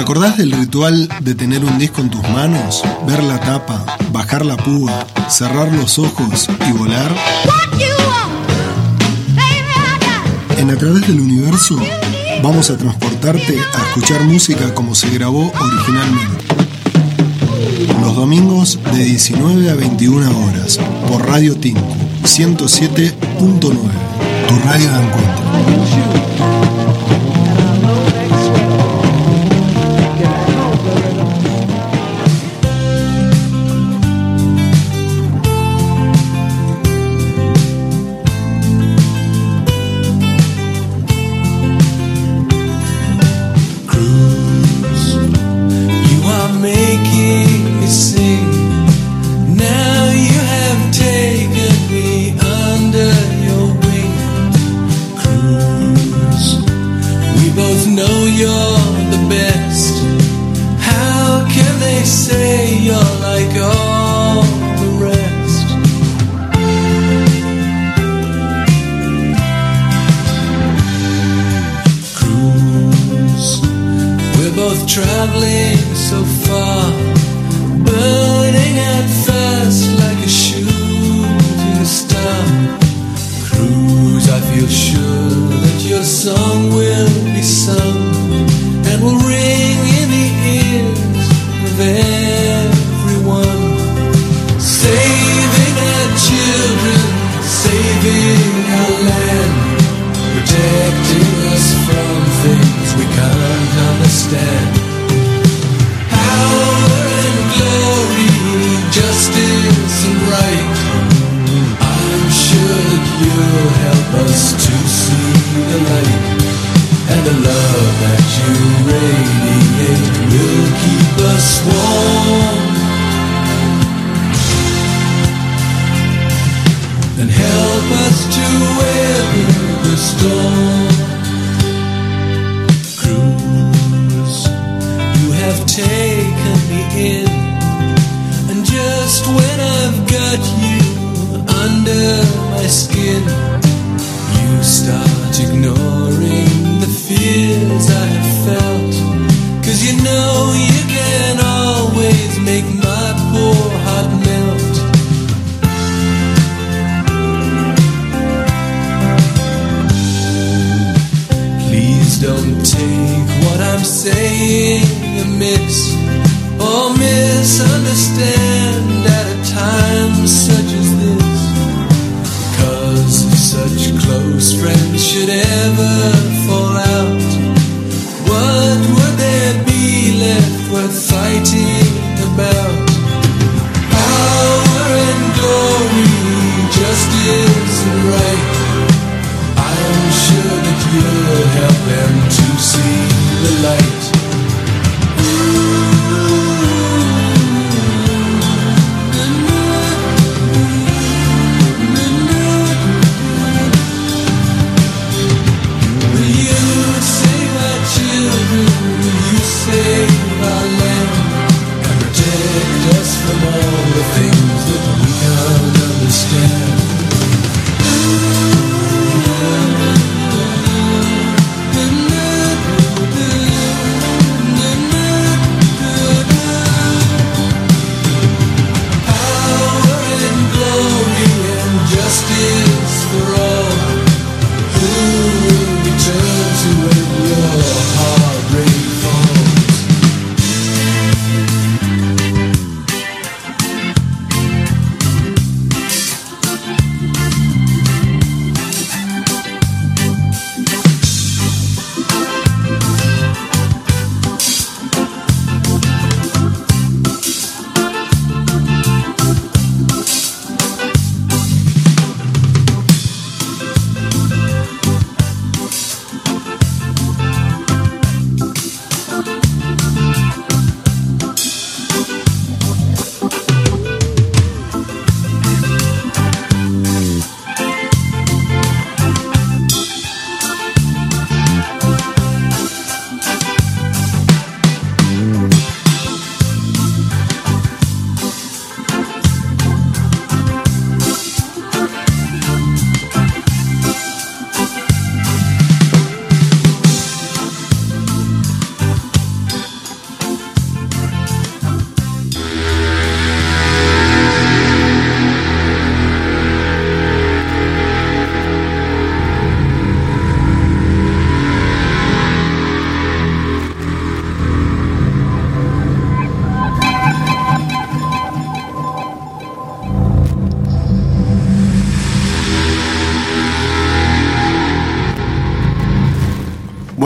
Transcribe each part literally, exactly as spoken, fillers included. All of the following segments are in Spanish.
acordás del ritual de tener un disco en tus manos? Ver la tapa, bajar la púa, cerrar los ojos y volar. En A Través del Universo vamos a transportarte a escuchar música como se grabó originalmente. Los domingos de diecinueve a veintiuna horas por Radio Tinku ciento siete punto nueve, tu radio de encuentro.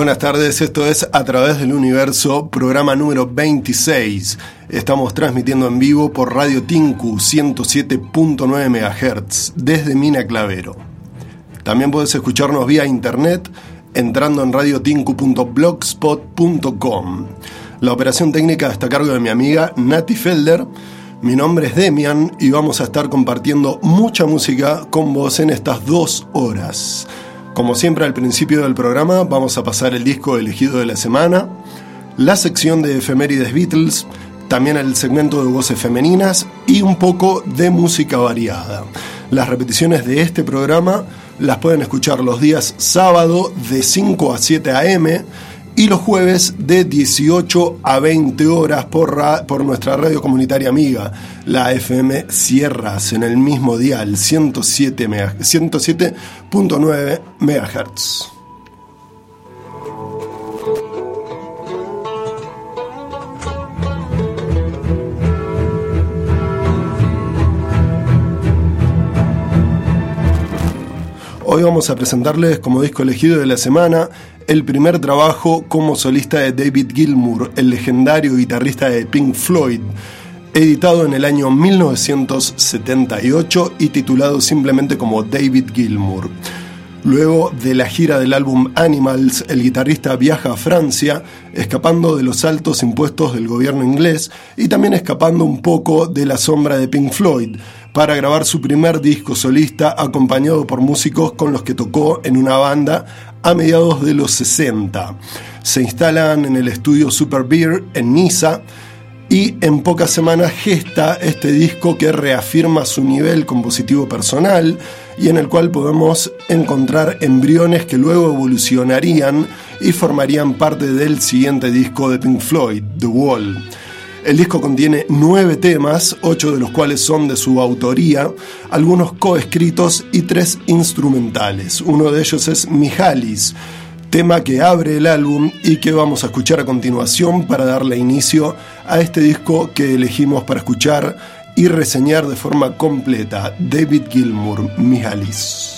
Buenas tardes, esto es A Través del Universo, programa número veintiséis. Estamos transmitiendo en vivo por Radio Tinku ciento siete punto nueve megahertz desde Mina Clavero. También puedes escucharnos vía internet entrando en radiotinku punto blogspot punto com. La operación técnica está a cargo de mi amiga Nati Felder. Mi nombre es Demian y vamos a estar compartiendo mucha música con vos en estas dos horas. Como siempre, al principio del programa vamos a pasar el disco elegido de la semana, la sección de efemérides Beatles, también el segmento de voces femeninas y un poco de música variada. Las repeticiones de este programa las pueden escuchar los días sábado de cinco a siete a eme y los jueves de dieciocho a veinte horas por, ra- por nuestra radio comunitaria amiga, la F M Sierras, en el mismo dial, ciento siete punto nueve megahertz. Hoy vamos a presentarles como disco elegido de la semana el primer trabajo como solista de David Gilmour, el legendario guitarrista de Pink Floyd, editado en el año mil novecientos setenta y ocho y titulado simplemente como David Gilmour. Luego de la gira del álbum Animals, el guitarrista viaja a Francia, escapando de los altos impuestos del gobierno inglés y también escapando un poco de la sombra de Pink Floyd, para grabar su primer disco solista acompañado por músicos con los que tocó en una banda a mediados de los sesenta. Se instalan en el estudio Super Beer en Niza y en pocas semanas gesta este disco que reafirma su nivel compositivo personal y en el cual podemos encontrar embriones que luego evolucionarían y formarían parte del siguiente disco de Pink Floyd, The Wall. El disco contiene nueve temas, ocho de los cuales son de su autoría, algunos coescritos y tres instrumentales. Uno de ellos es Mihalis, tema que abre el álbum y que vamos a escuchar a continuación para darle inicio a este disco que elegimos para escuchar y reseñar de forma completa. David Gilmour, Mihalis.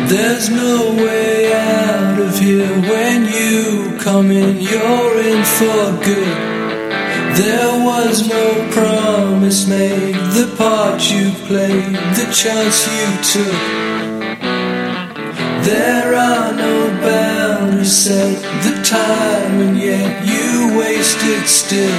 There's no way out of here when you come in, you're in for good. There was no promise made, the part you played, the chance you took. There are no boundaries set, the time, and yet you wasted still.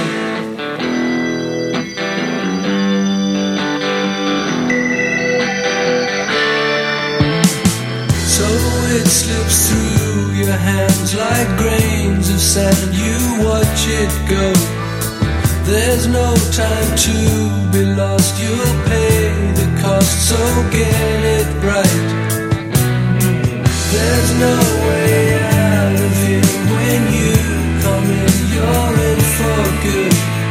It slips through your hands like grains of sand. You watch it go. There's no time to be lost. You'll pay the cost, so get it right. There's no way out of here when you come in. You're in for good.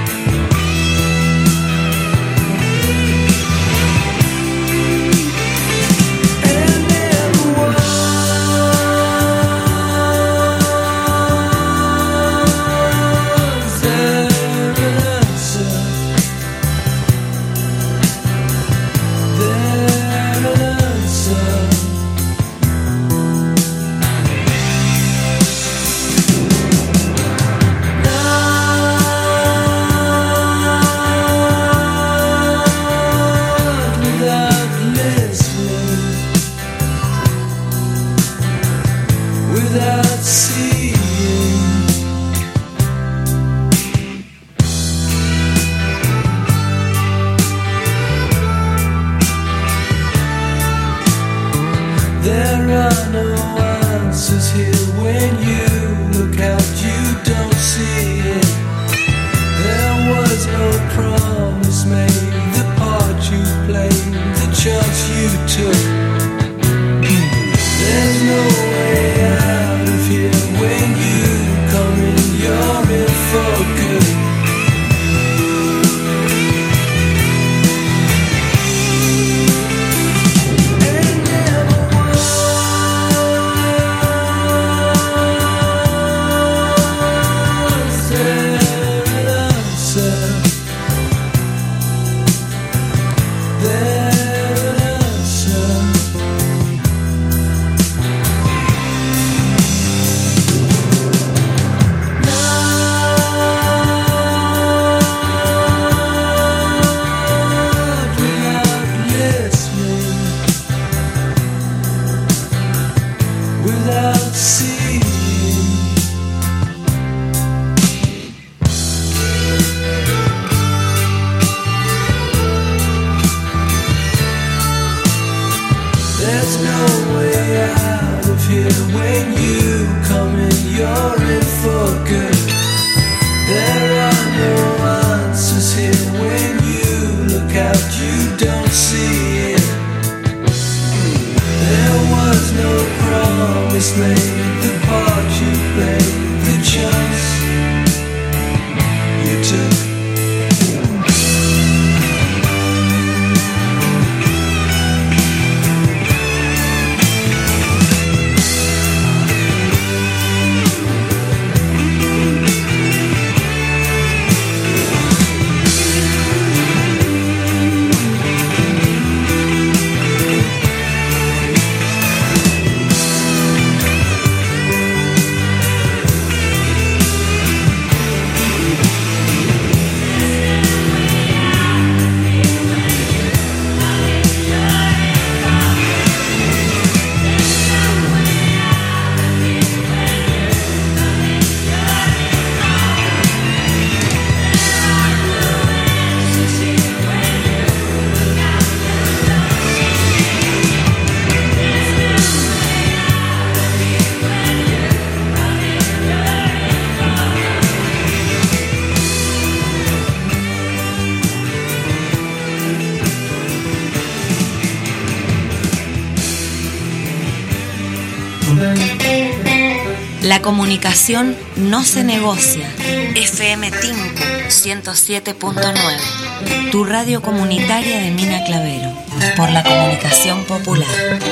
La comunicación no se negocia. F M Timpu ciento siete punto nueve. Tu radio comunitaria de Mina Clavero. Por la comunicación popular.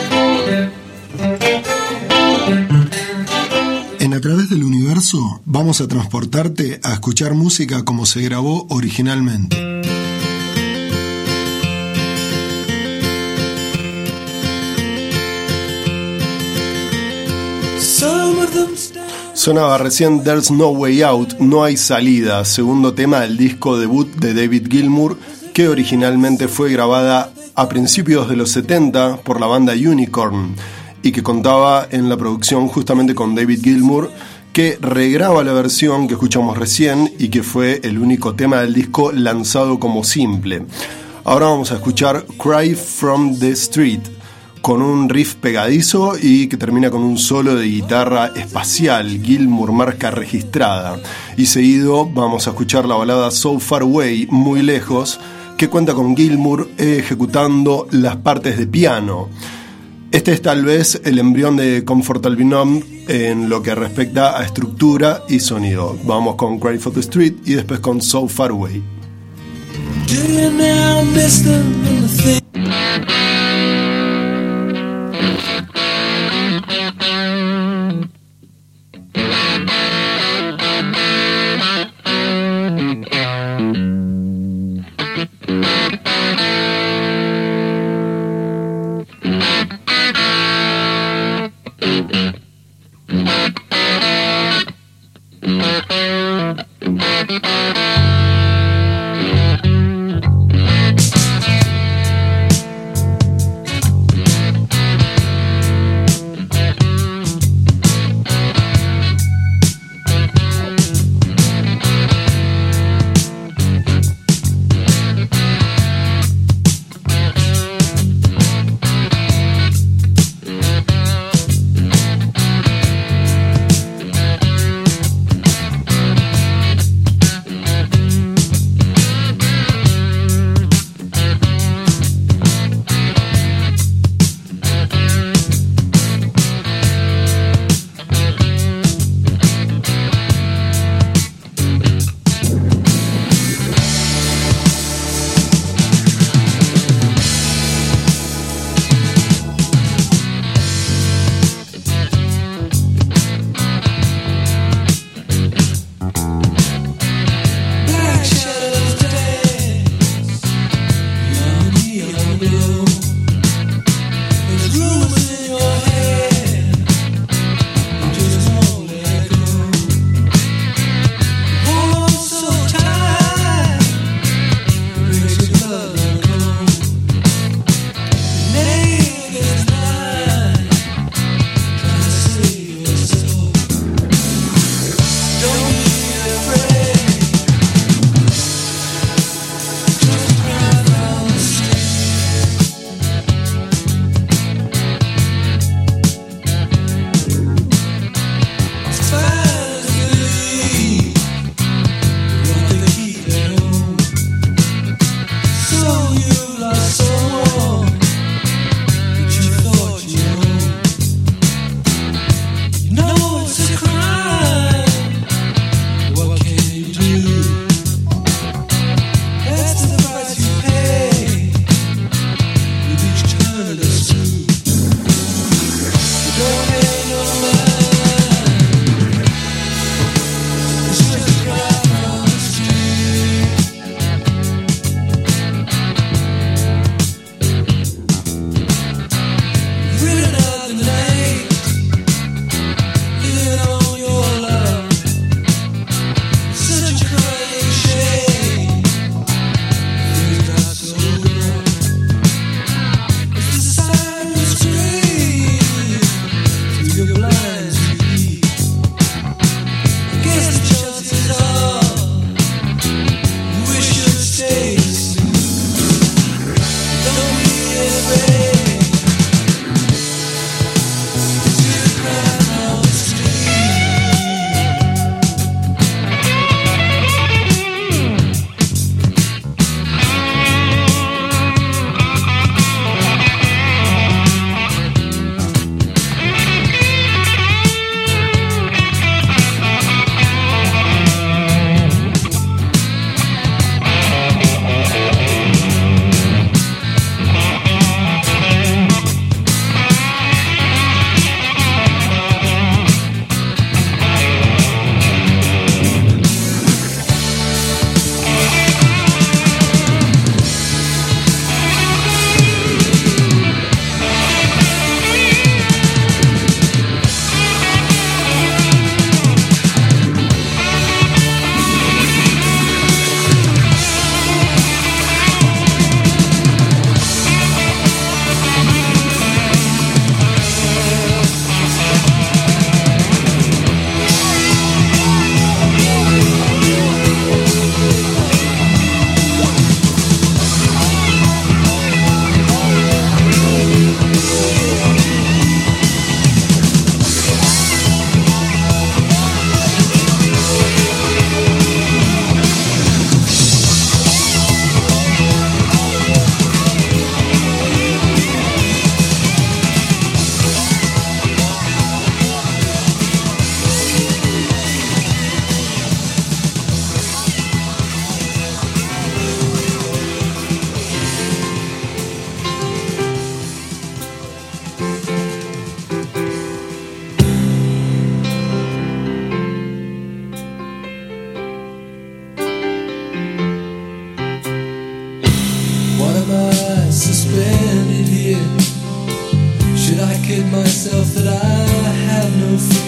En A Través del Universo vamos a transportarte a escuchar música como se grabó originalmente. Sonaba recién There's No Way Out, No Hay Salida, segundo tema del disco debut de David Gilmour, que originalmente fue grabada a principios de los setenta por la banda Unicorn y que contaba en la producción justamente con David Gilmour, que regraba la versión que escuchamos recién y que fue el único tema del disco lanzado como simple. Ahora vamos a escuchar Cry from the Street, con un riff pegadizo y que termina con un solo de guitarra espacial, Gilmour marca registrada. Y seguido vamos a escuchar la balada So Far Away, Muy Lejos, que cuenta con Gilmour ejecutando las partes de piano. Este es tal vez el embrión de Comfortably Numb en lo que respecta a estructura y sonido. Vamos con Cry for the Street y después con So Far Away. Do you now miss them in the thing?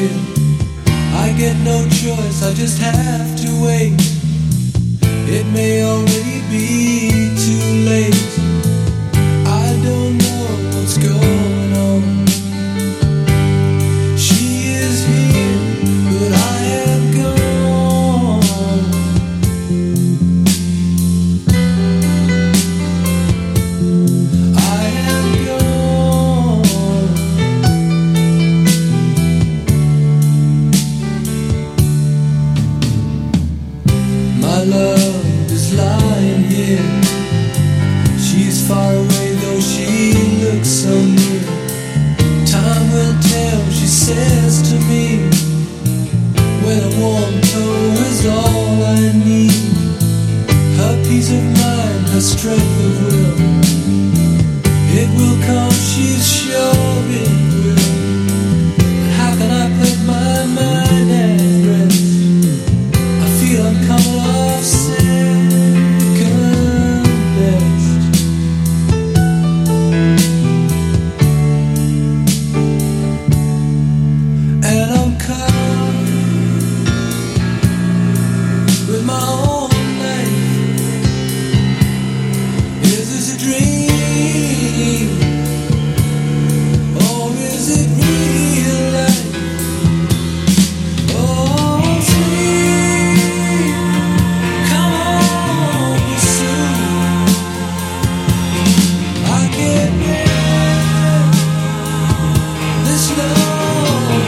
here. I get no choice, I just have to wait. It may already be too late. I don't know what's going on. She is here, but I am gone. I am gone. My love is lying here. She's far away though she looks so near. Time will tell, she says to me, when a warm toe is all I need. Her peace of mind, her strength of will, it will come, she's sure it will. But how can I put my mind at rest? I feel I'm coming off second best. And I'm caught with my own life. Is this a dream? Or is it real life? Oh, sweet, come home soon. I can't bear this love.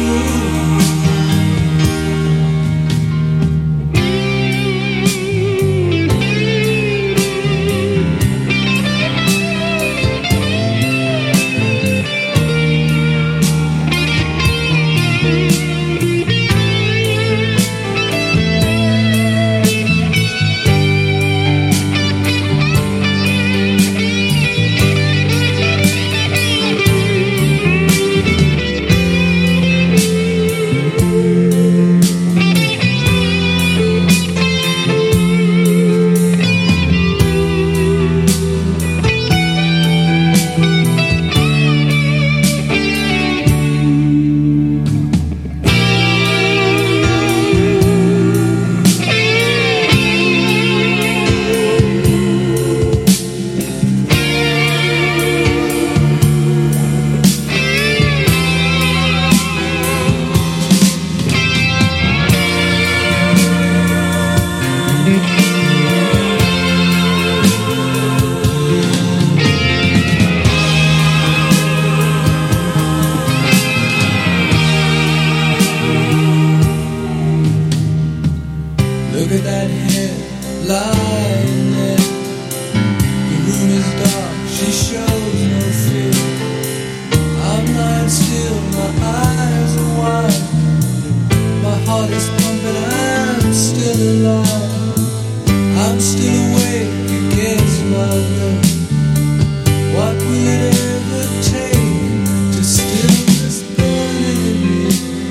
Look at that hair lying there. The room is dark, she shows no fear. I'm lying still, my eyes are wide. My heart is pumping, I'm still alive. I'm still awake against my will. What will it ever take to still this burning in me?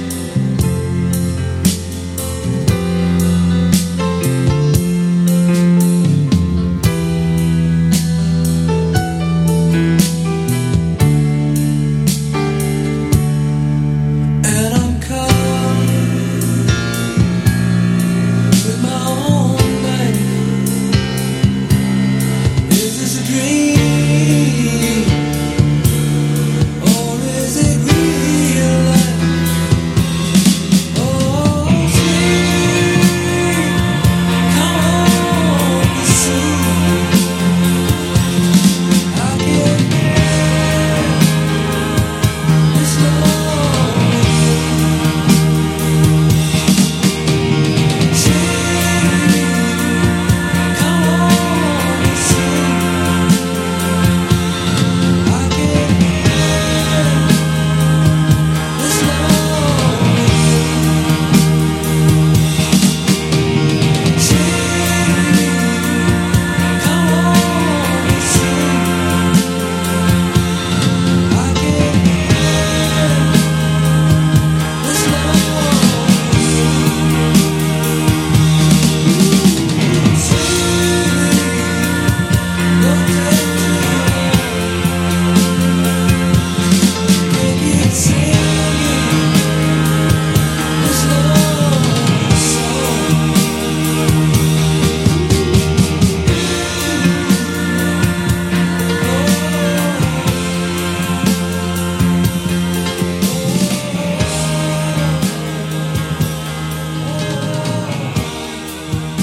And I'm caught with my own life. Is this a dream?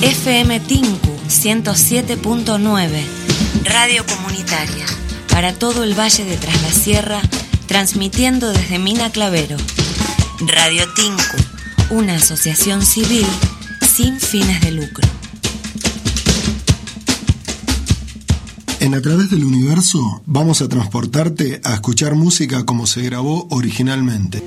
F M Tinku ciento siete punto nueve, radio comunitaria para todo el Valle de Tras la Sierra, transmitiendo desde Mina Clavero. Radio Tinku, una asociación civil sin fines de lucro. En A Través del Universo vamos a transportarte a escuchar música como se grabó originalmente.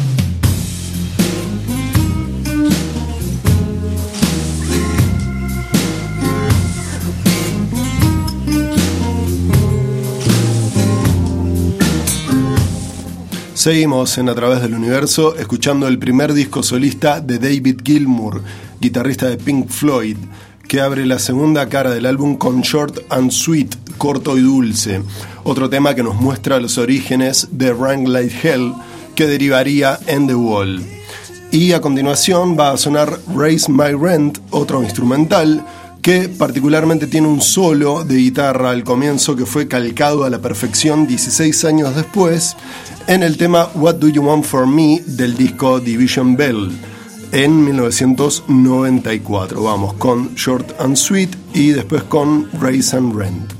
Seguimos en A Través del Universo escuchando el primer disco solista de David Gilmour, guitarrista de Pink Floyd, que abre la segunda cara del álbum con Short and Sweet, corto y dulce, otro tema que nos muestra los orígenes de Rang Like Hell, que derivaría en The Wall. Y a continuación va a sonar Raise My Rent, otro instrumental, que particularmente tiene un solo de guitarra al comienzo que fue calcado a la perfección dieciséis años después en el tema What Do You Want For Me del disco Division Bell en mil novecientos noventa y cuatro. Vamos con Short and Sweet y después con Raise and Rent.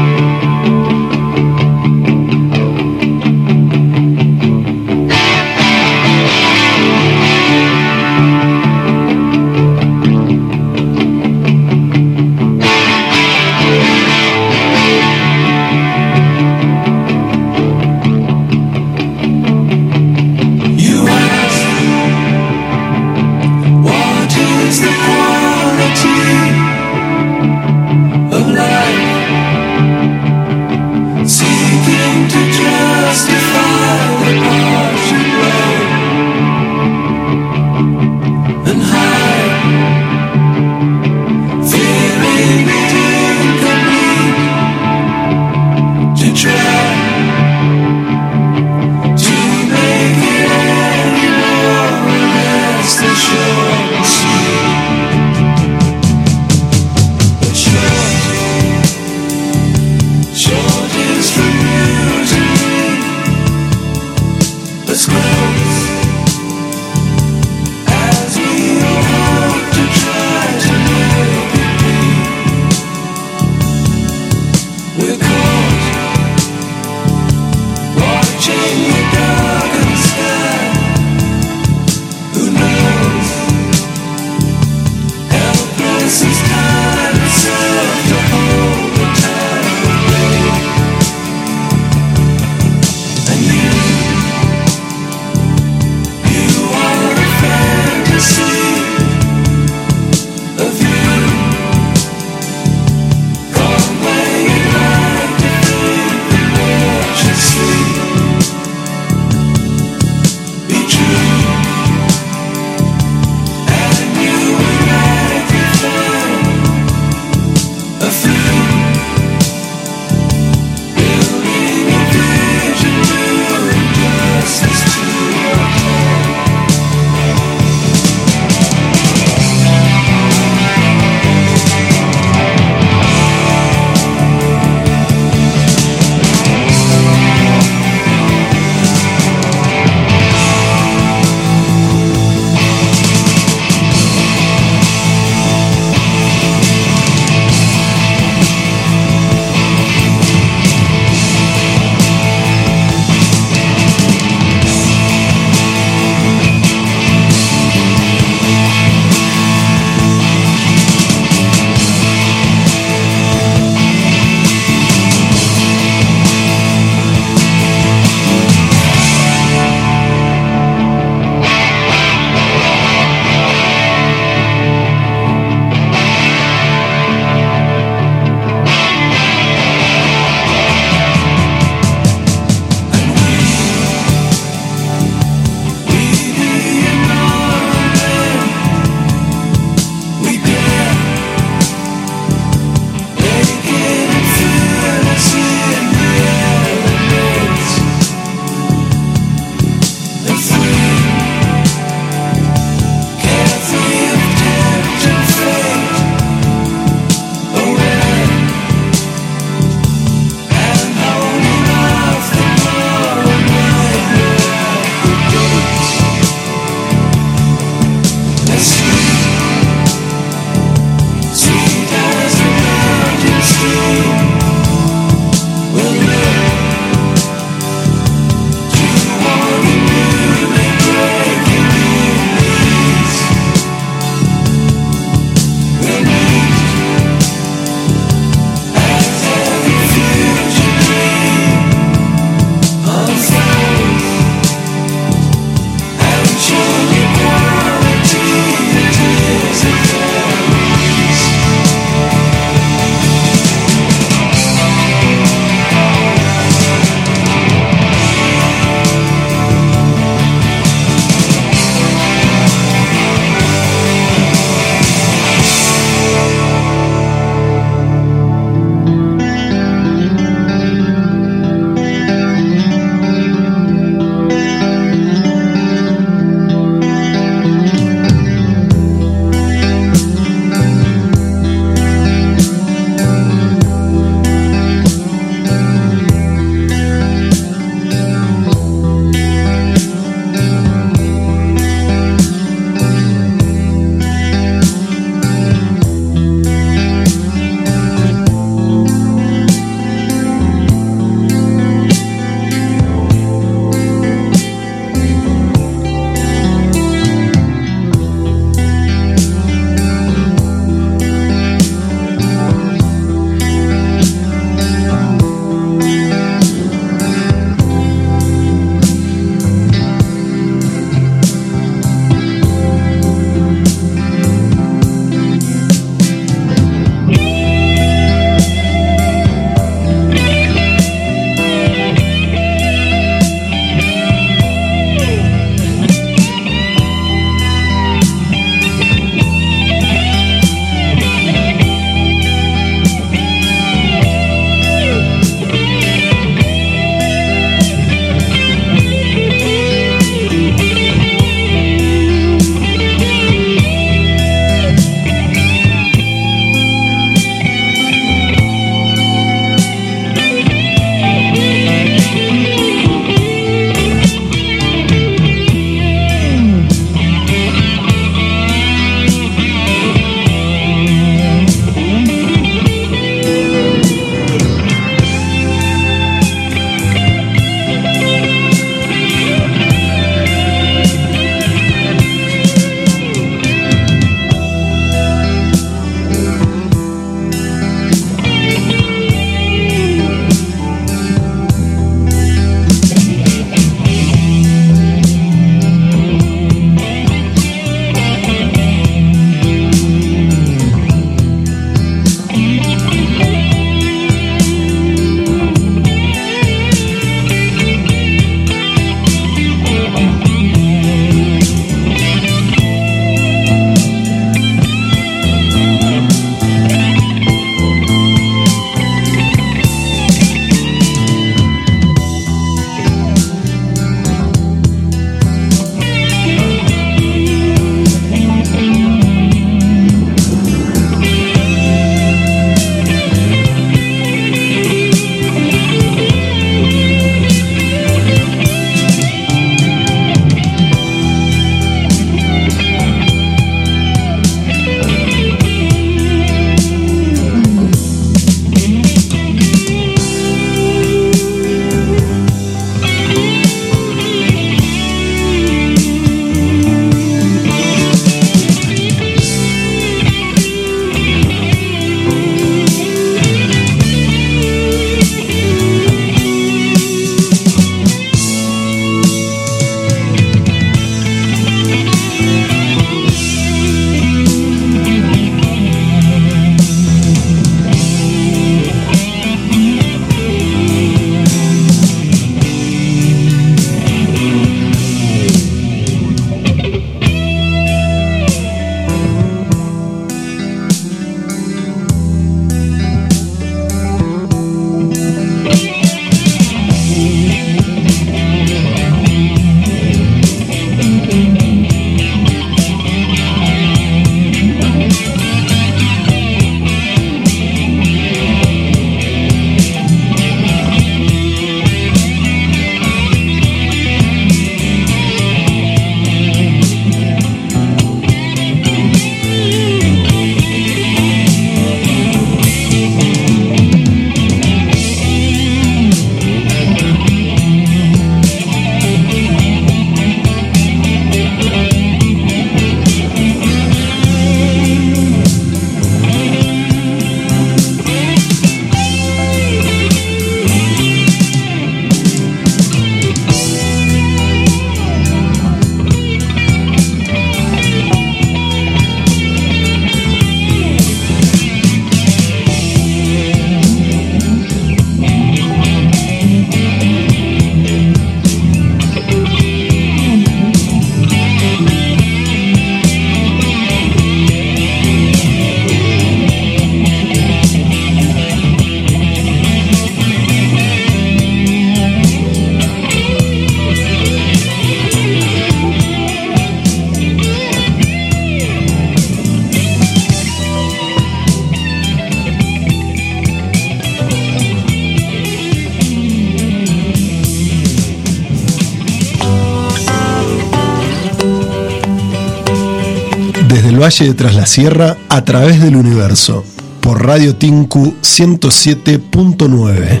Desde el Valle de Tras la Sierra, a través del universo, por Radio Tinku ciento siete punto nueve.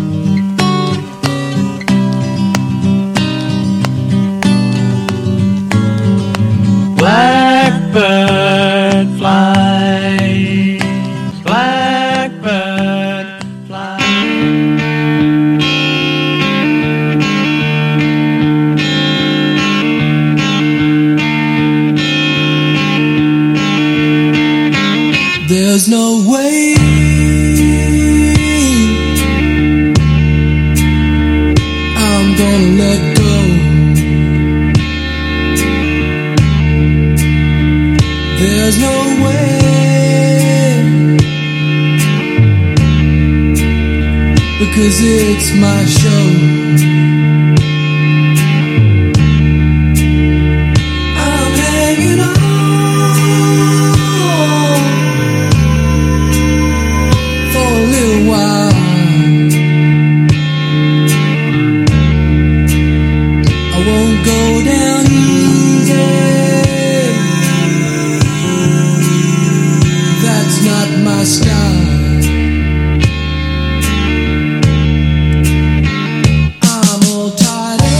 Blackbird fly, blackbird fly. There's no way I'm gonna let go. There's no way, because it's my show. I'm hanging on for a little while. I won't go down easy. That's not my style. I'm all tied up,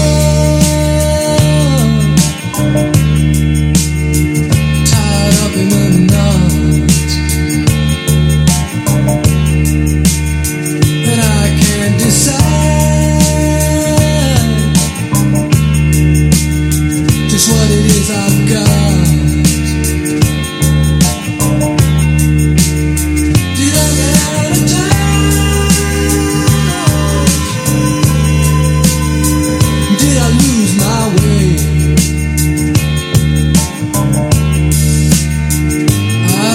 tied up in a knot, and I can't decide just what it is I've got. I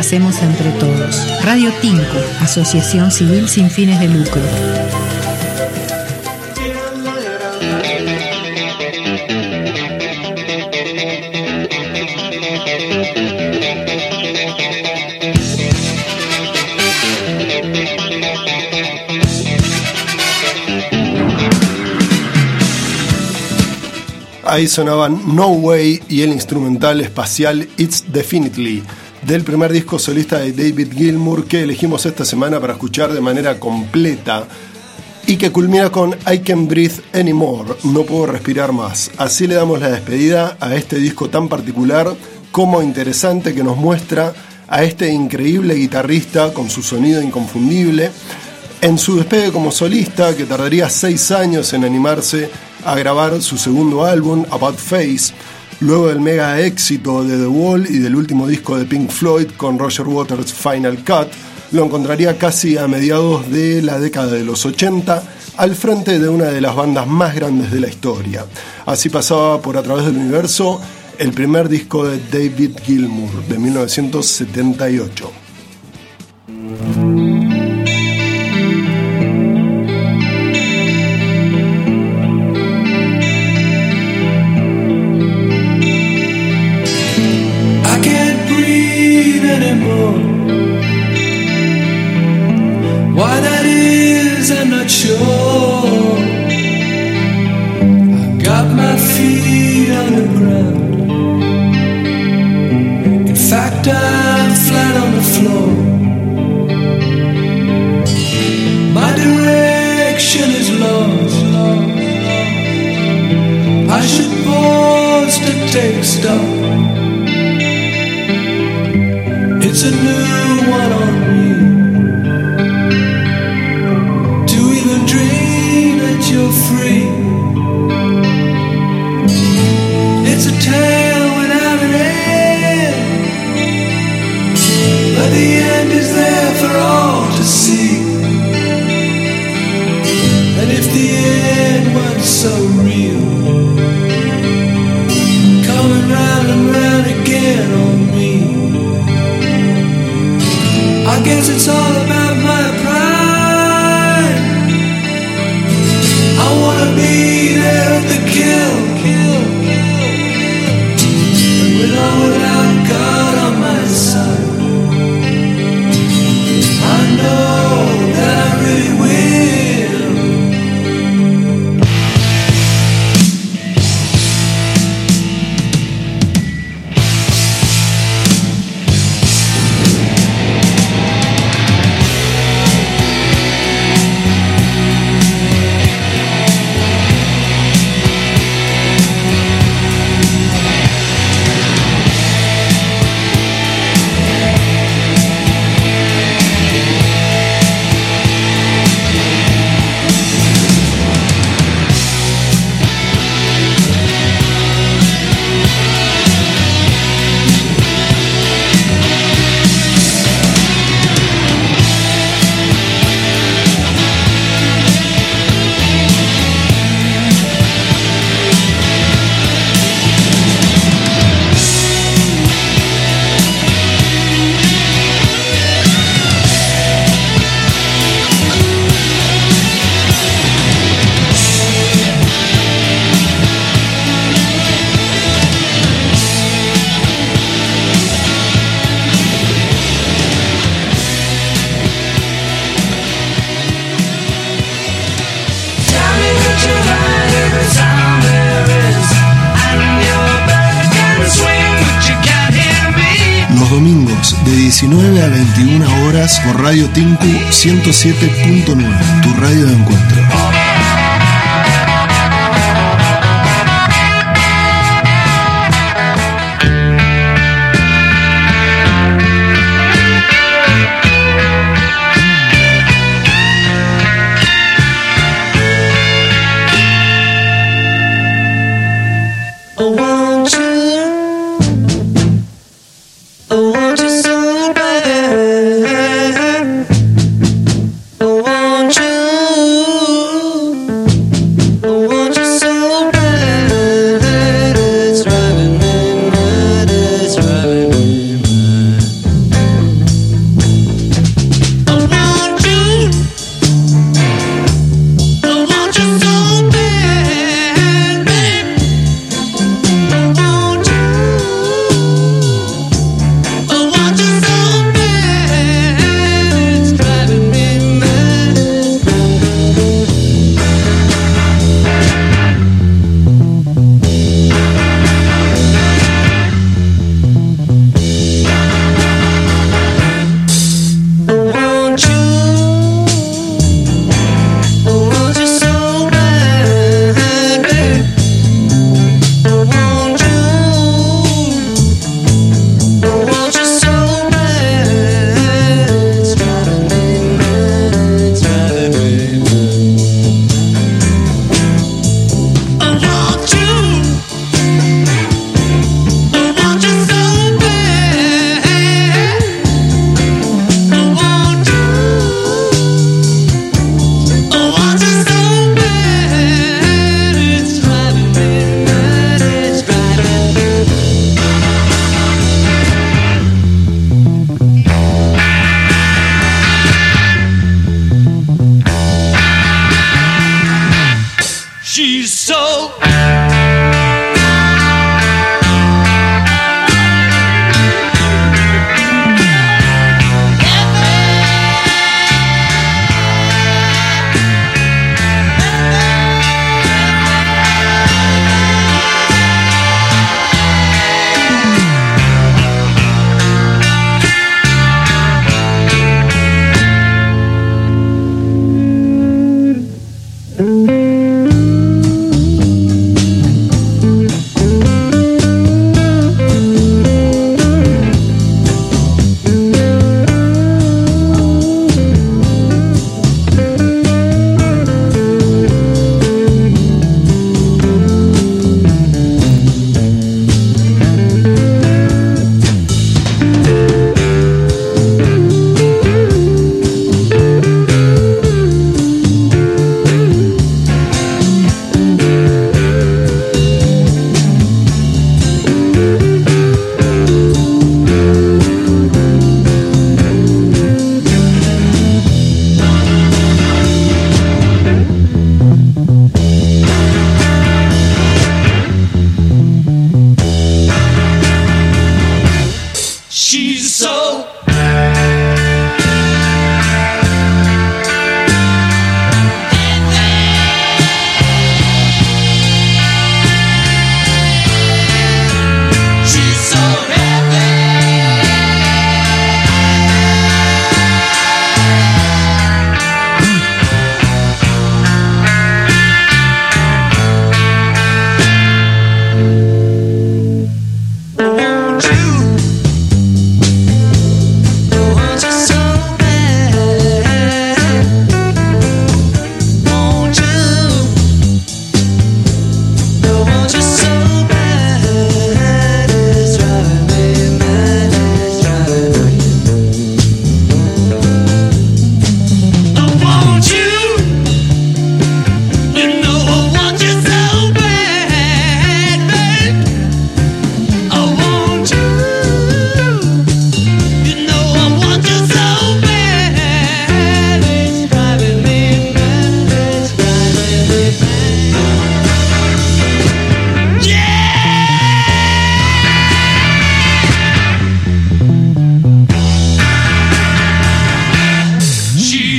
hacemos entre todos. Radio Tinku, asociación civil sin fines de lucro. Ahí sonaban No Way y el instrumental espacial It's Definitely, del primer disco solista de David Gilmour, que elegimos esta semana para escuchar de manera completa y que culmina con I Can't Breathe Anymore, no puedo respirar más. Así le damos la despedida a este disco tan particular como interesante, que nos muestra a este increíble guitarrista con su sonido inconfundible en su despegue como solista, que tardaría seis años en animarse a grabar su segundo álbum, About Face, luego del mega éxito de The Wall y del último disco de Pink Floyd con Roger Waters' Final Cut. Lo encontraría casi a mediados de la década de los ochenta, al frente de una de las bandas más grandes de la historia. Así pasaba por A Través del Universo el primer disco de David Gilmour, de mil novecientos setenta y ocho. Why that is, I'm not sure. I got my feet on the ground. In fact, I'm flat on the floor. My direction is lost. I should pause to take stock. It's a new one on me. You're free. It's a tale without an end, but the end is there for all to see. And if the end was so real, coming round and round again on me, I guess it's all about my pride. I wanna be there at the kill, kill, kill. With or without God on my side, I know that I really will. De diecinueve a veintiuna horas por Radio Tinku ciento siete punto nueve, tu radio de encuentro. I want you.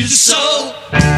your soul.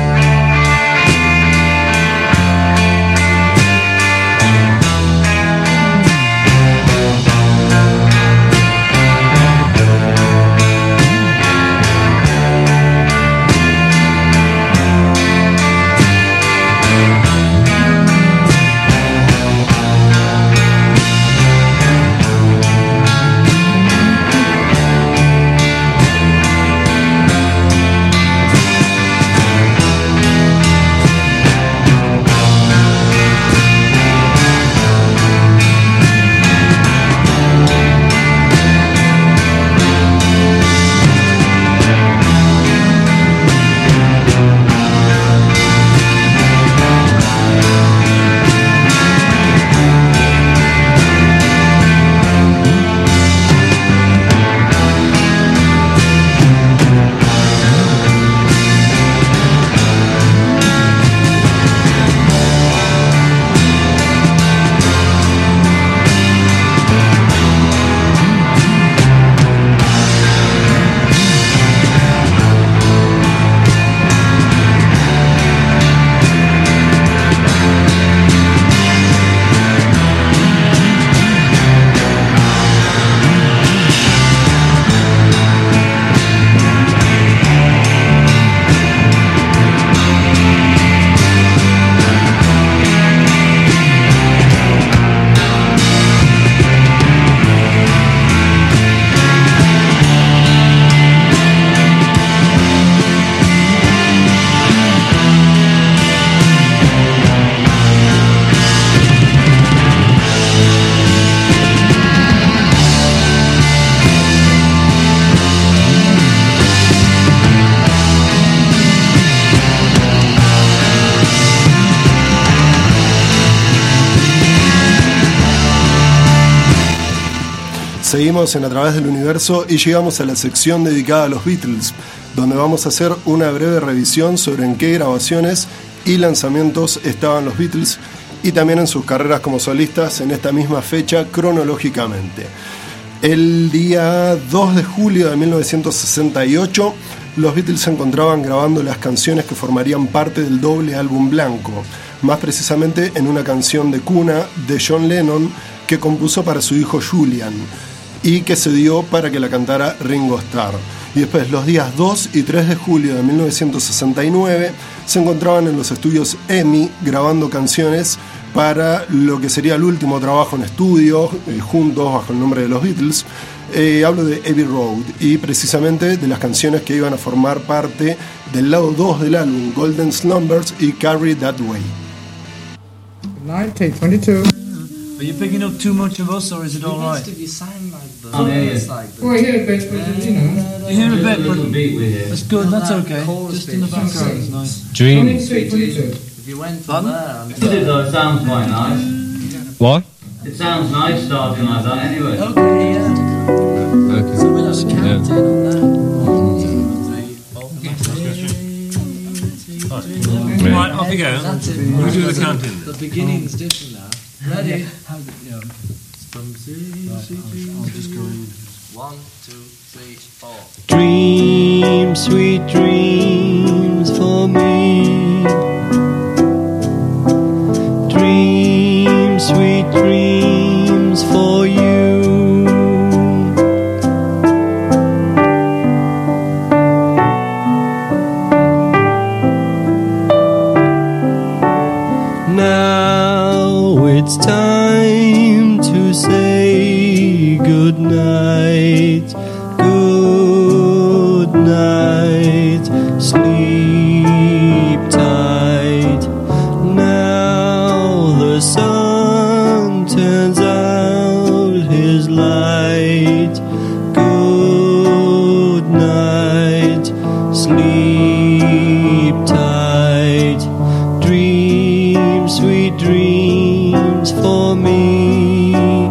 Seguimos en A Través del Universo y llegamos a la sección dedicada a los Beatles, donde vamos a hacer una breve revisión sobre en qué grabaciones y lanzamientos estaban los Beatles y también en sus carreras como solistas en esta misma fecha cronológicamente. El día dos de julio de mil novecientos sesenta y ocho, los Beatles se encontraban grabando las canciones que formarían parte del doble álbum blanco, más precisamente en una canción de cuna de John Lennon que compuso para su hijo Julian y que se dio para que la cantara Ringo Starr. Y después, los días dos y tres de julio de mil novecientos sesenta y nueve, se encontraban en los estudios EMI grabando canciones para lo que sería el último trabajo en estudio, eh, juntos bajo el nombre de los Beatles. Eh, hablo de Abbey Road y precisamente de las canciones que iban a formar parte del lado dos del álbum, Golden Slumbers y Carry That Way. nineteen twenty-two. Are you picking up too much of us, or is it all right? You sound like the. Oh, yeah, yeah. Like the Well, I hear a bit, but you know. You hear a bit, little but beat we hear. that's good. That's that okay. chorus Just in the bit. background, it's nice. twenty-two, twenty-two. If you went from Pardon? there, I mean, It did though, it sounds quite nice. What? It sounds nice starting like that anyway. okay, yeah. Okay. So we'll have a count in on that. One, two, three, four. Right, off you go. That's it. We'll do the counting. The beginning's different now. Ready? From zero to I'll just go in. one, two, three, four. Dreams, sweet dreams for me. Dreams, sweet dreams for you. Now it's time to say good night. Good night, sleep tight. Now the sun turns out his light. Good night, sleep tight. Dreams, sweet dreams for me.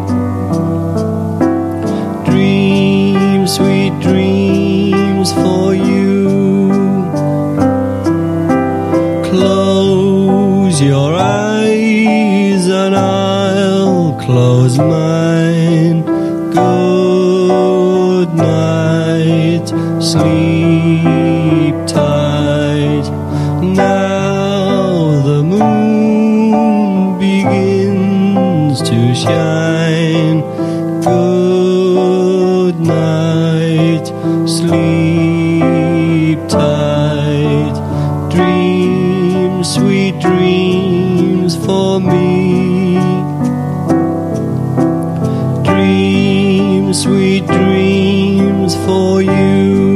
Dreams, sweet dreams for you. Close your eyes and I'll close mine. Good night, sleep tight. Dreams, sweet dreams for me. Dreams, sweet dreams for you.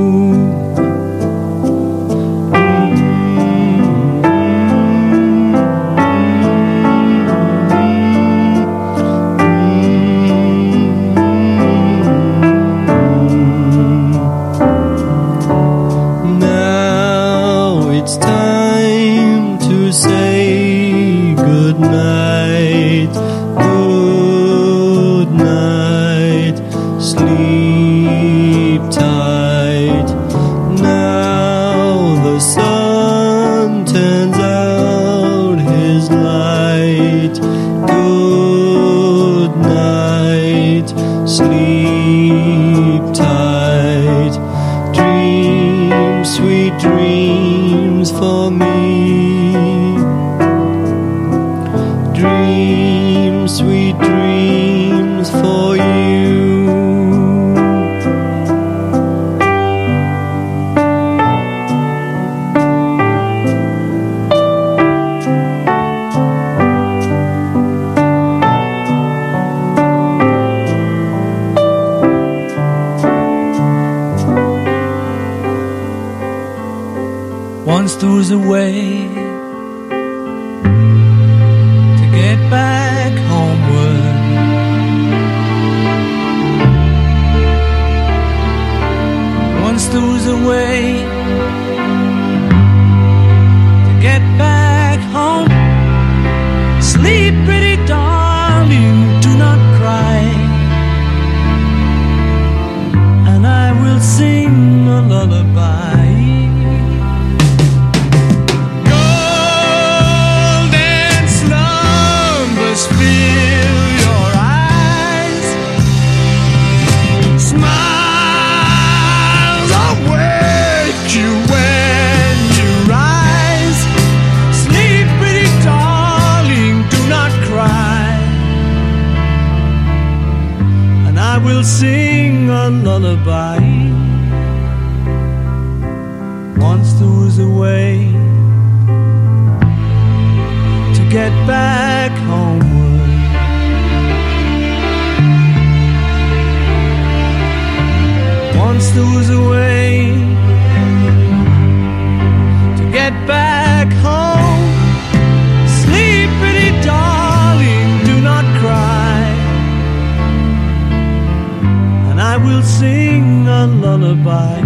Once there was a way to get back homeward. Once there was a way to get back home. Sleep, pretty darling, do not cry, and I will sing a lullaby. We'll sing a lullaby. Once there was a way to get back homeward. Once there was a way to get back home. Sleep, pretty darling, do not cry, I will sing a lullaby.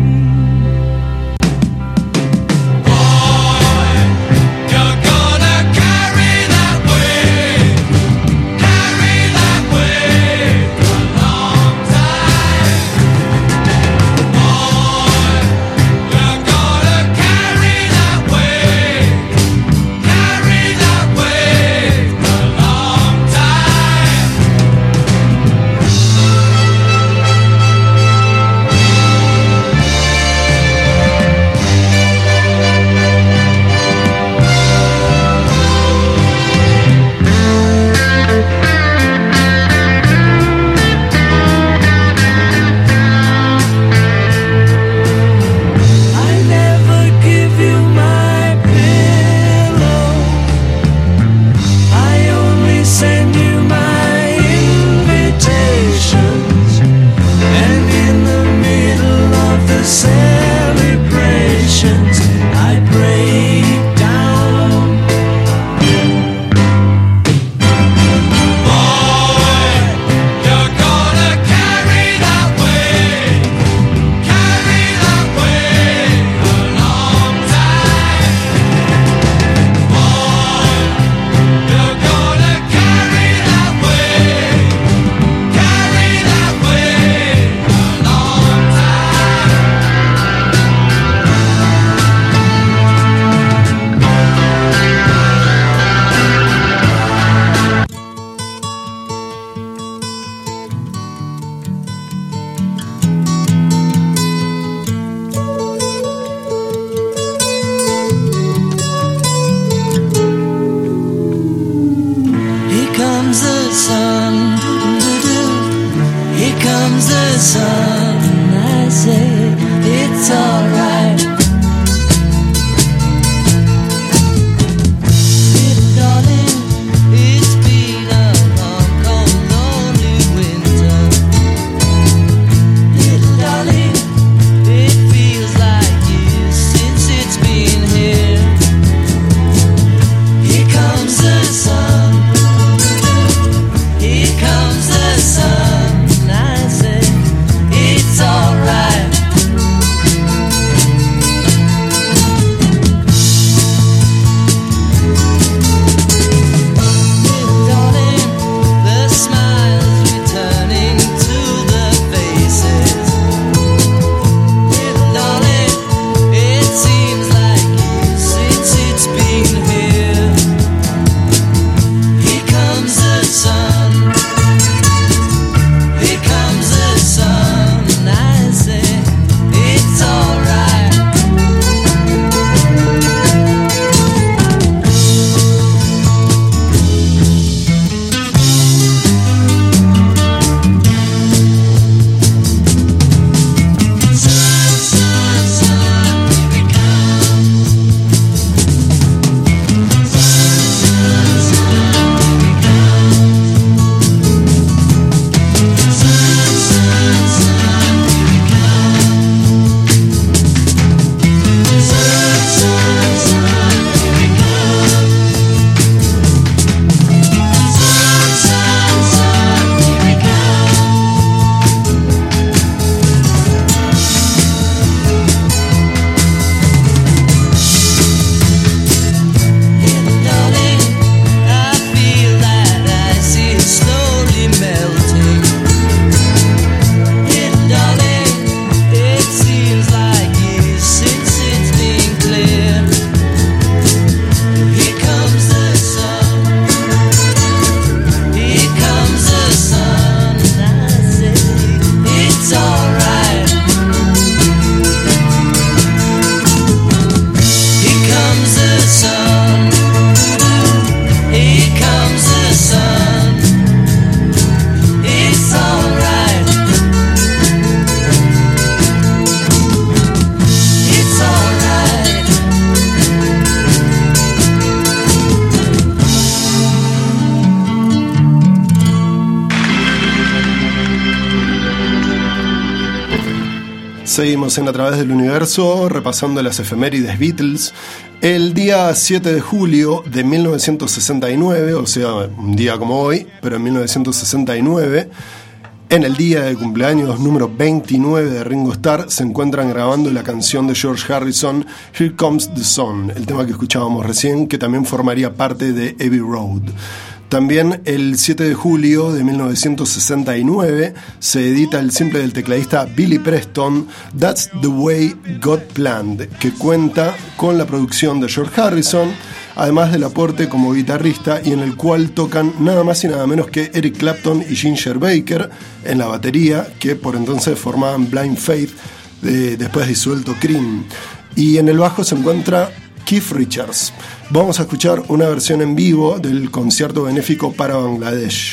Seguimos en A Través del Universo, repasando las efemérides Beatles. El día siete de julio de mil novecientos sesenta y nueve, o sea, un día como hoy, pero en mil novecientos sesenta y nueve, en el día de cumpleaños número veintinueve de Ringo Starr, se encuentran grabando la canción de George Harrison, Here Comes the Sun, el tema que escuchábamos recién, que también formaría parte de Abbey Road. También el siete de julio de mil novecientos sesenta y nueve se edita el simple del tecladista Billy Preston, That's the Way God Planned, que cuenta con la producción de George Harrison, además del aporte como guitarrista, y en el cual tocan nada más y nada menos que Eric Clapton y Ginger Baker en la batería, que por entonces formaban Blind Faith, de, después disuelto Cream. Y en el bajo se encuentra Keith Richards. Vamos a escuchar una versión en vivo del concierto benéfico para Bangladesh.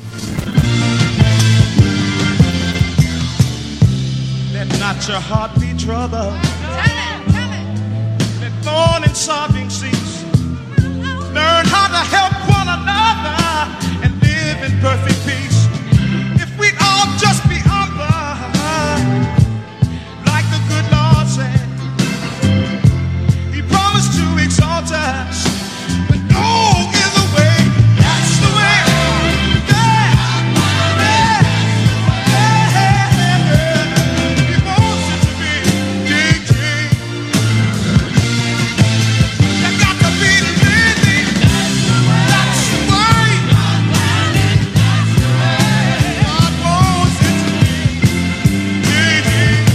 Let not your heart be troubled. Let mourn and sobbing cease. Learn how to help one another and live in perfect peace. If we all just be humble, like the good Lord said, He promised to exalt us. But no is the way, that's the way. Yeah, yeah, yeah, yeah. He wants it to be King, King. You got to be living. That's the way. God wants it to be King, King.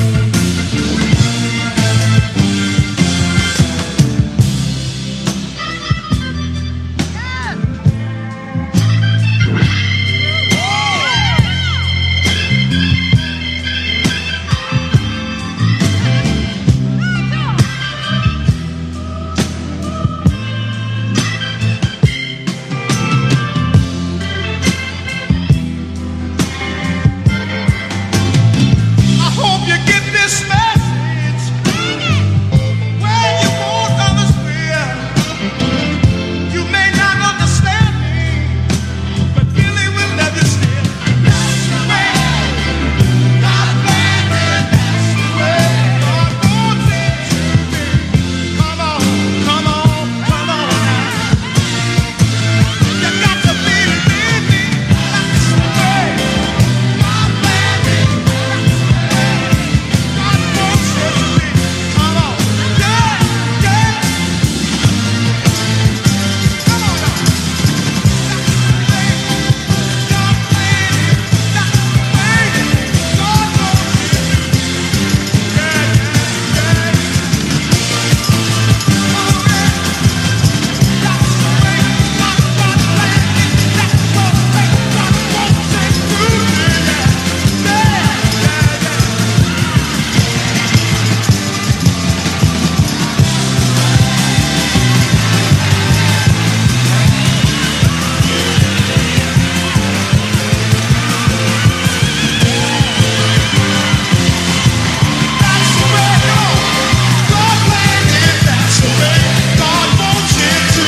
I hope you get this message where you want others will. You may not understand me, but really will love you still. That's the way God planned it. That's the way God wants it to be. Come on, come on, come on now. You got to believe me. That's the way God planned it. God wants it to be. Come on, yeah, yeah. Come on now. That's the way God planned it. That's the way God wants it to be. Yeah, yeah, yeah. Oh yeah. That's the way God, God planned it. That's the way God wants it to be. Yeah, yeah, yeah. That's the way God planned it. That's the way God wants it to.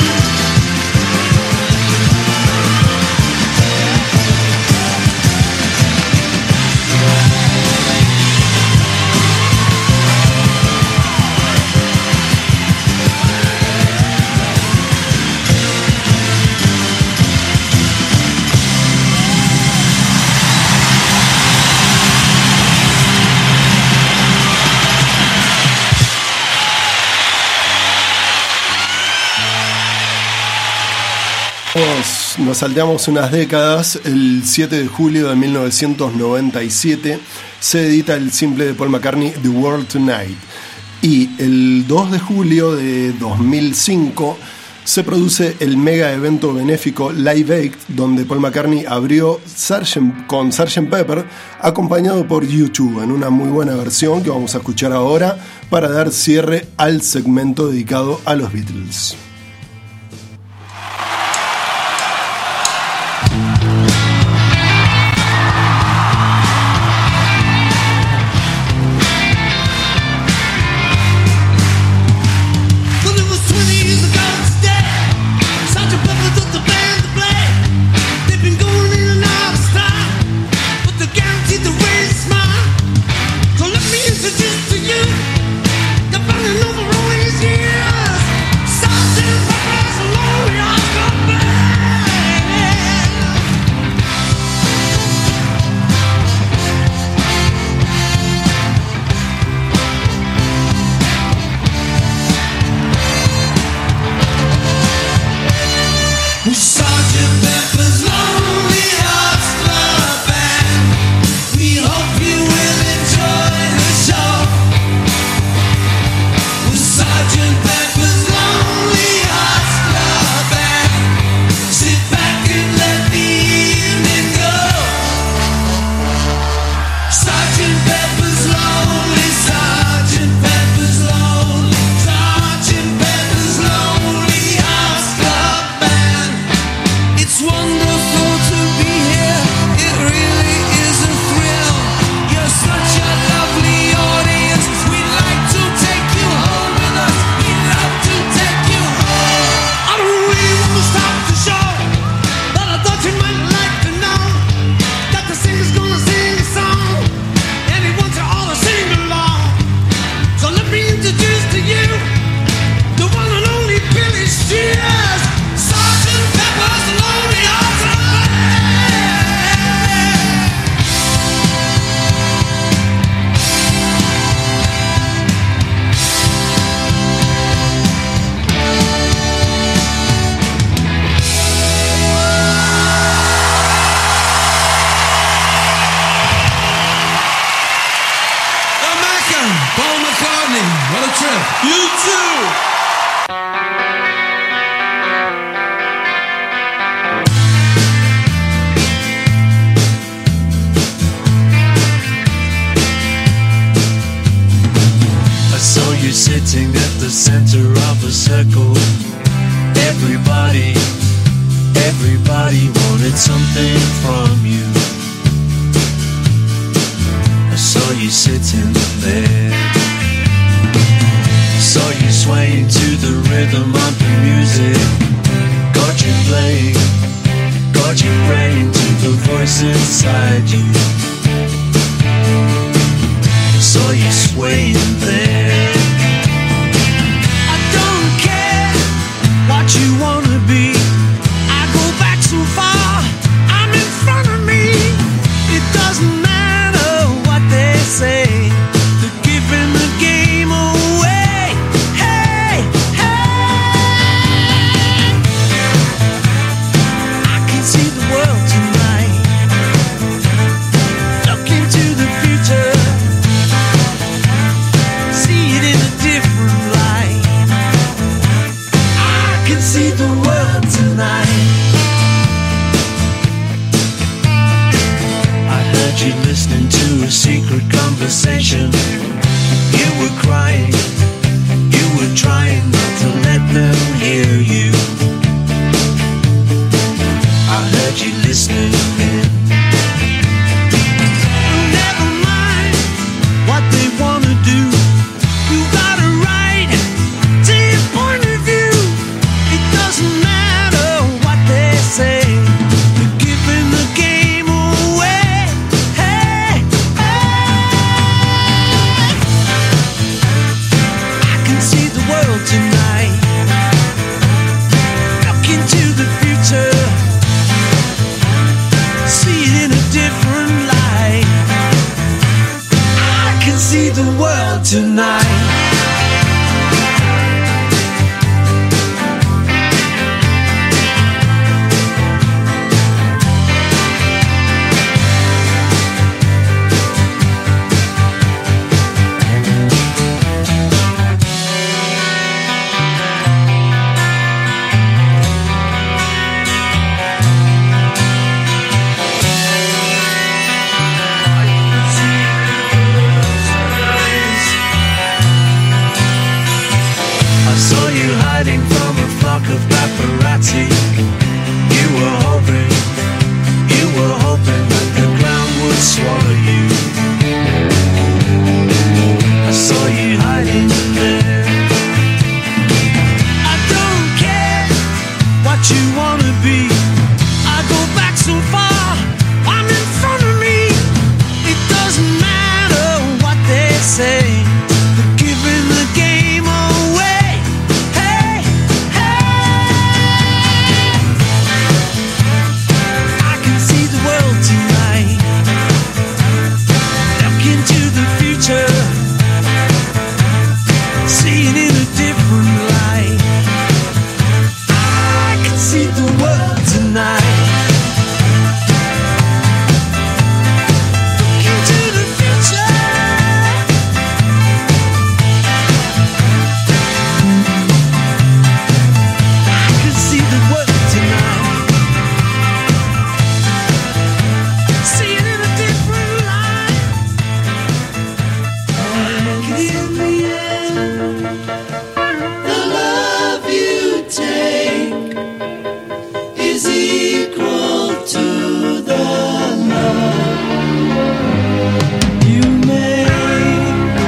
Nos, nos salteamos unas décadas. El siete de julio de mil novecientos noventa y siete se edita el simple de Paul McCartney, The World Tonight. Y el dos de julio de dos mil cinco se produce el mega evento benéfico Live Aid, donde Paul McCartney abrió Sergeant, con sergeant Pepper, acompañado por U dos, en una muy buena versión que vamos a escuchar ahora para dar cierre al segmento dedicado a los Beatles. Well, it was twenty years ago today. Sergeant Pepper took the band to play. They've been going in and out of style, but they're guaranteed to raise a smile. So let me of a circle. Everybody, everybody wanted something from you. I saw you sitting there, I saw you swaying to the rhythm of the music. Got you playing, got you praying to the voice inside you. I saw you swaying there. I don't care what you wanna be. I go back so far, I'm in front of me. It doesn't matter what they say, they're giving the game away. Hey, hey, I can see the world tonight. Look into the future, see it in a different light. I can see the world tonight. I heard you listening to a secret conversation. You were crying, you were trying not to let them hear you. I heard you listening in. Never mind what they wanna do. You got a right to your point of view. It doesn't matter what they say, they're giving the game away. Hey, hey, I can see the world tonight. Look into the future, see it in a different light. I can see the world tonight. I saw you hiding from a flock of paparazzi. You were hoping, you were hoping that the ground would swallow you. I saw you hiding there. I don't care what you wanna be. I go back so far, I'm in front of me. It doesn't matter what they say, they're giving the game away. Hey, hey, I can see the world tonight. Look into the future, see it in a different light. I can see the world tonight. Look into the future, I can see the world tonight. See it in a different light. And in the end, the love you take is equal to the love you make.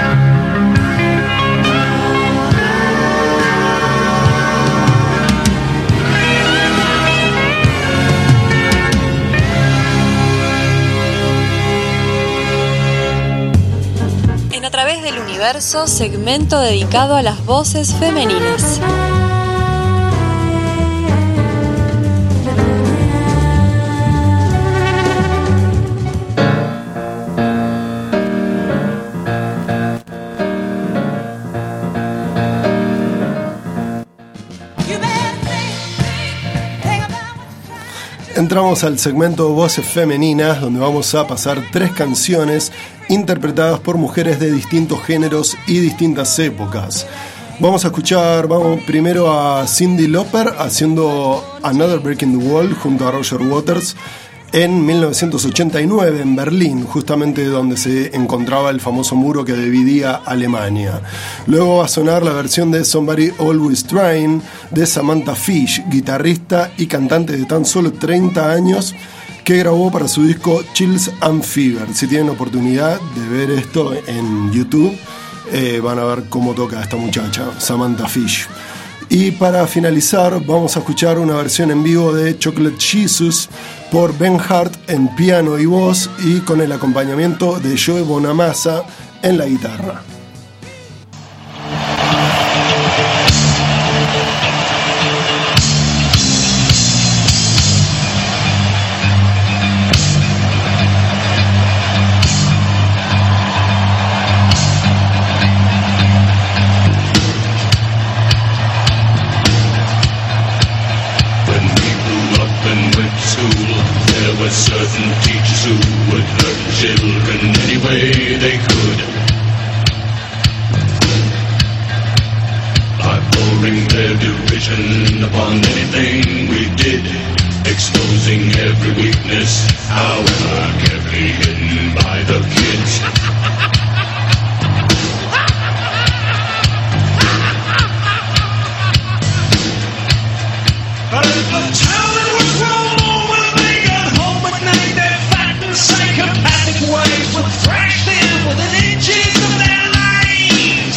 En A Través del Universo, segmento dedicado a las voces femeninas. Entramos al segmento Voces Femeninas, donde vamos a pasar tres canciones interpretadas por mujeres de distintos géneros y distintas épocas. Vamos a escuchar vamos primero a Cyndi Lauper haciendo Another Break in the Wall junto a Roger Waters, en mil novecientos ochenta y nueve en Berlín, justamente donde se encontraba el famoso muro que dividía Alemania. Luego va a sonar la versión de Somebody Always Trying de Samantha Fish, guitarrista y cantante de tan solo treinta años, que grabó para su disco Chills and Fever. Si tienen oportunidad de ver esto en YouTube, eh, van a ver cómo toca esta muchacha, Samantha Fish. Y para finalizar vamos a escuchar una versión en vivo de Chocolate Jesus por Ben Hart en piano y voz, y con el acompañamiento de Joe Bonamassa en la guitarra. Certain teachers who would hurt children any way they could, by pouring their derision upon anything we did, exposing every weakness, however carefully hidden by the kids. But if the talent was wrong, psychopathic ways were thrashed in within inches of their lives.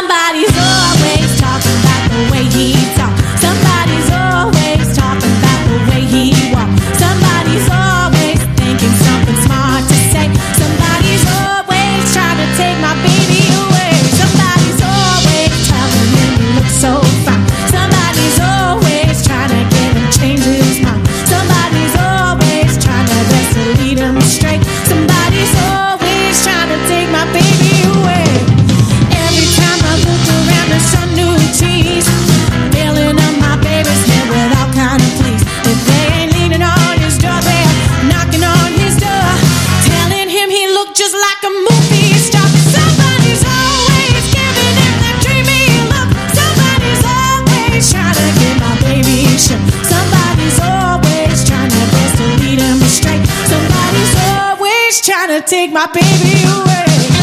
Somebody's always talking about the way he talks. Somebody's always talking about the way he walks. Somebody's always thinking something smart to say. Somebody's always trying to take my baby away. Somebody's always telling him he looks so fine. Somebody's always trying to get him change his mind. Somebody's always trying to best to lead him straight. Somebody's always trying to take my baby away. Every time I look around, there's some new tease filling up my baby's head with all kind of pleas. If they ain't leaning on his doorbell, knocking on his door, telling him he looked just like a movie star. Somebody's always giving him that dreamy look. Somebody's always trying to get my baby shook. Somebody's always trying to best to lead him straight. Somebody's always trying to take my baby away.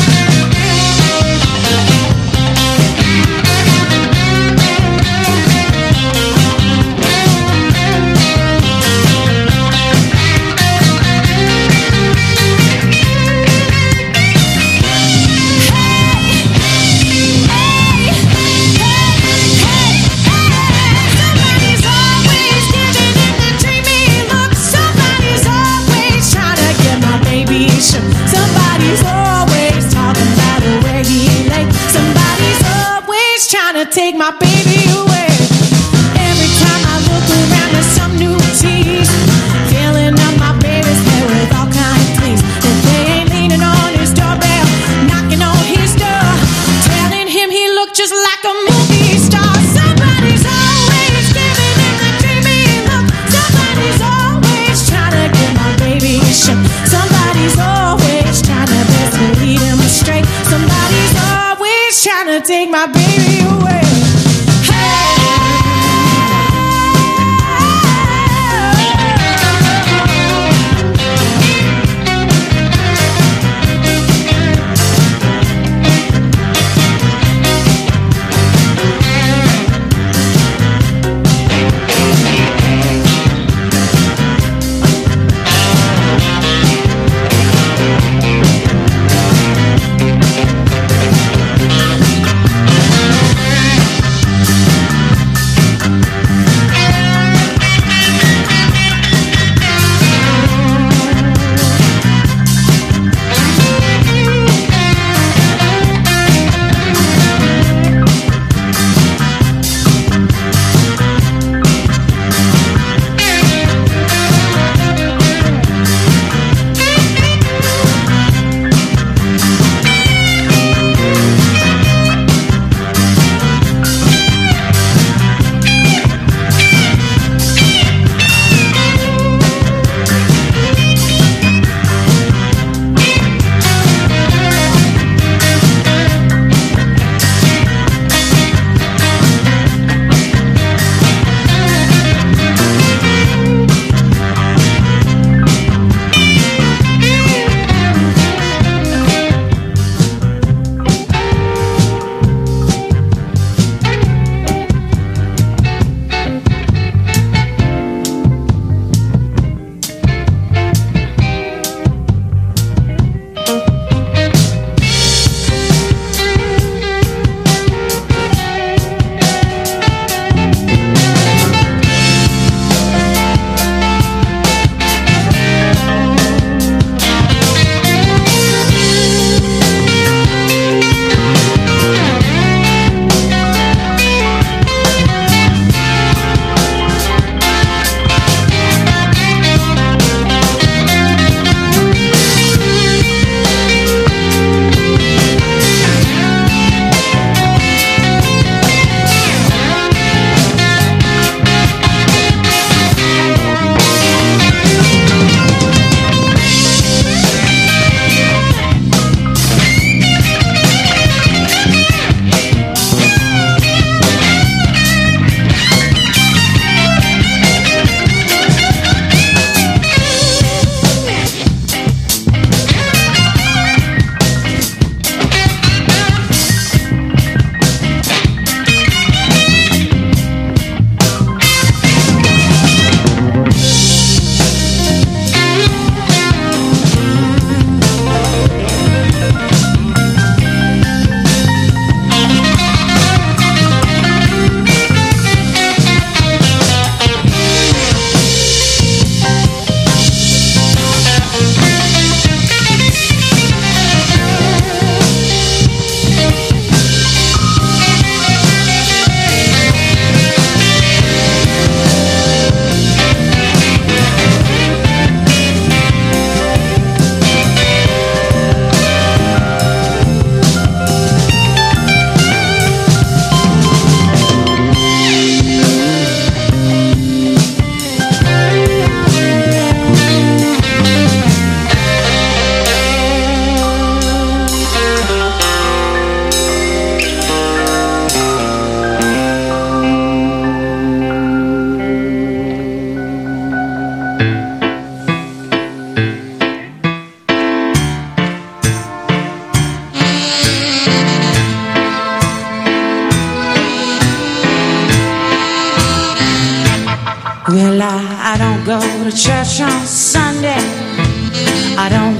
Somebody's always talking about where he lay. Somebody's always trying to take my baby away. Every time I look around, there's some new tease filling up my baby's head with all kind of pleas. If they ain't leaning on his doorbell, knocking on his door, telling him he looked just like a movie star. Somebody's always giving him the dreamy look. Somebody's always trying to get my baby shook. Somebody's always trying to best to lead him straight. Somebody's always trying to take my baby away. Hey!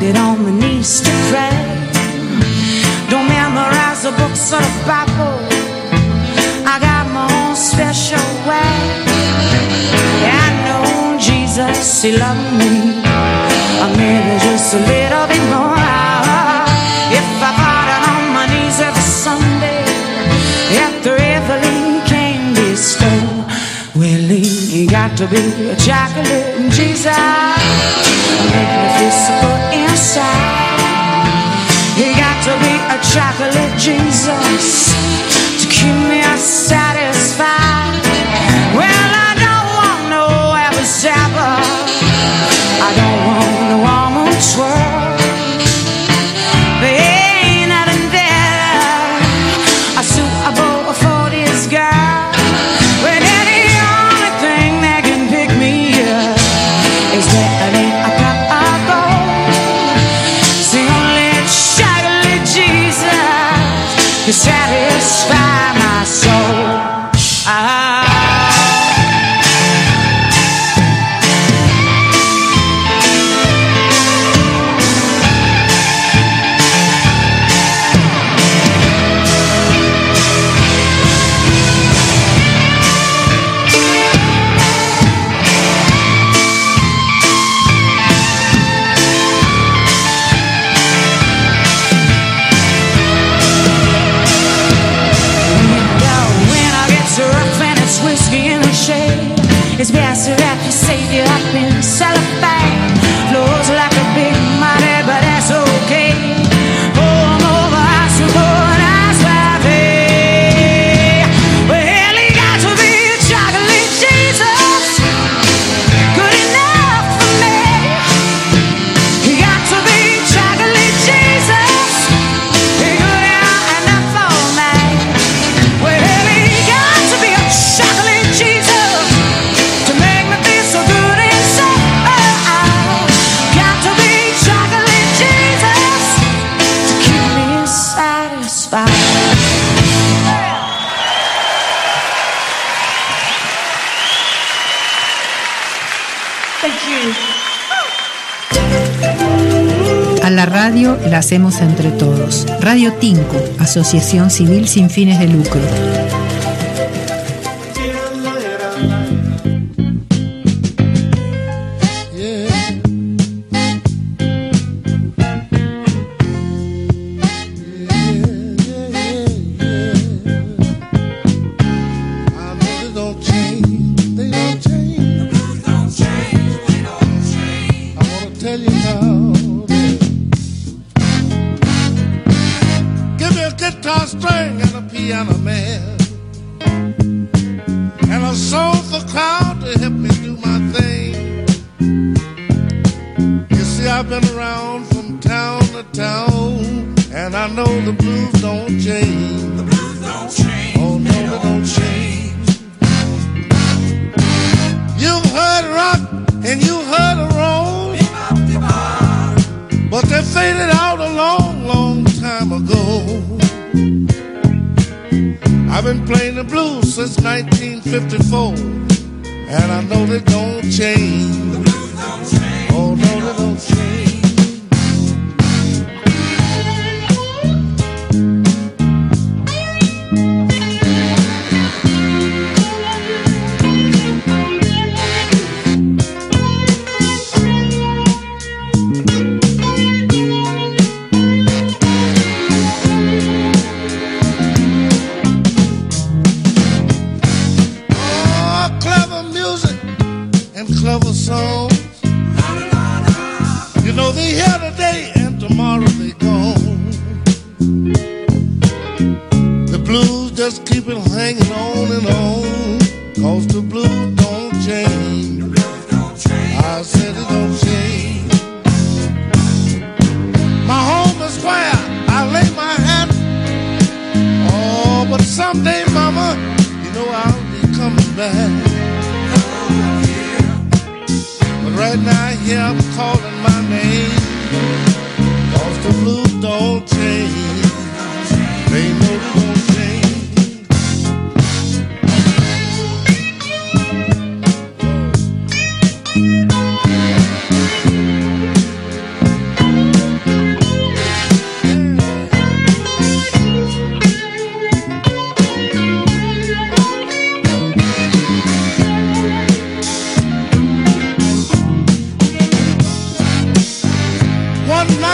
get on my knees to pray. Don't memorize the books of the Bible. I got my own special way. I know Jesus, he loved me, or maybe just a little bit more. If I got on my knees every Sunday after every candy store, well, he got to be a chocolate and Jesus, make me feel so good inside. He got to be a chocolate Jesus to keep me satisfied. Well, I don't want no apple sapper, I don't want no almond twirl. There ain't nothing there a suitable for this girl. Well, the only thing that can pick me up is that it ain't a cup of gold. See, only chocolate Jesus can satisfy my soul. I it's best to wrap your savior up in cellophane. Flows like a big money, but that's okay. Pour 'em over ice and pour an ice latte. Well, he got to be a chocolate Jesus, good enough for me. He got to be chocolate Jesus, good enough for me. Well, he got to be a chocolate Jesus. A la radio la hacemos entre todos. Radio Tinco, asociación civil sin fines de lucro.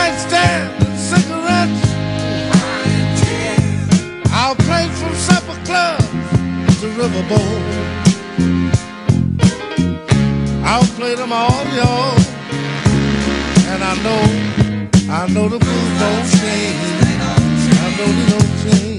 one-night stand and cigarettes. I'll play from supper clubs to riverboat. I'll play them all, y'all. And I know, I know the blues don't change. I know they don't change.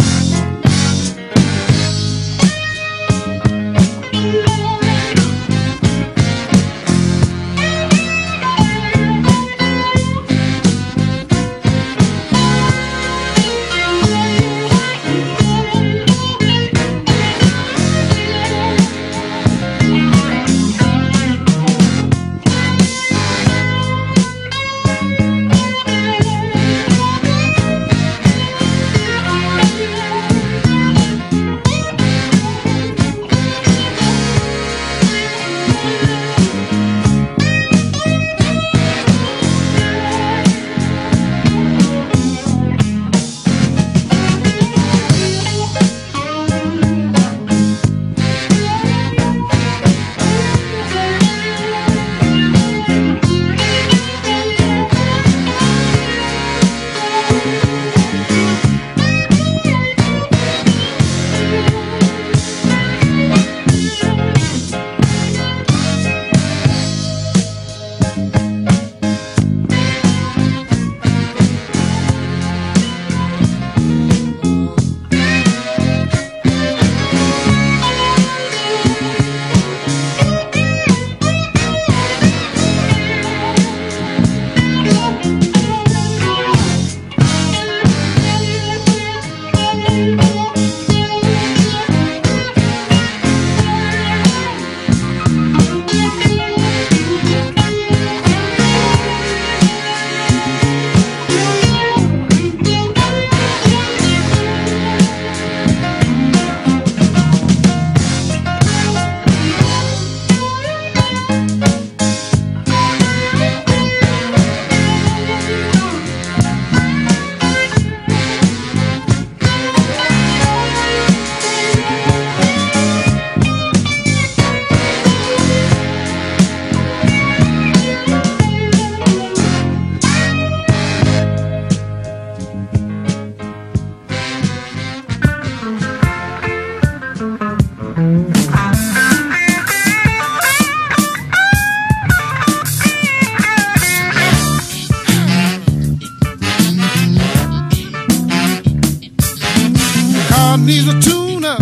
Needs a tuna,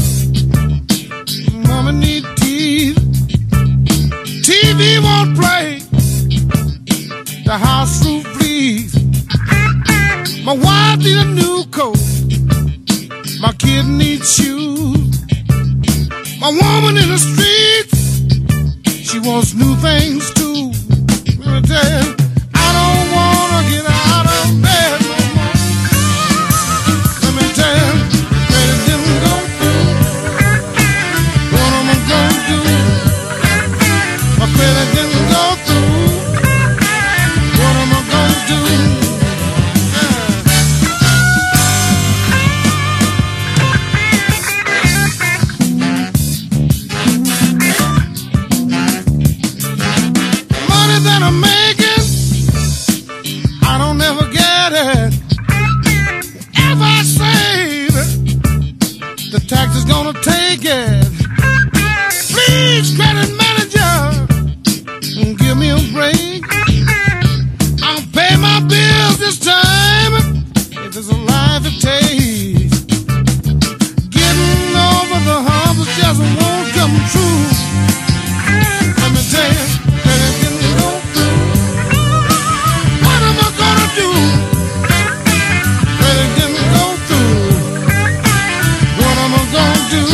mama need teeth. T V won't play, the house roof leaks. My wife needs a new coat, my kid needs shoes. My woman in the streets, she wants new things too. Let me tell you, I don't wanna get out of bed no more. Let me tell you, take it. Please, credit manager, give me a break. I'll pay my bills this time if it's a life it takes. Getting over the hump just won't come true. Let me tell you, that it can go through. What am I gonna do? That it can go through. What am I gonna do?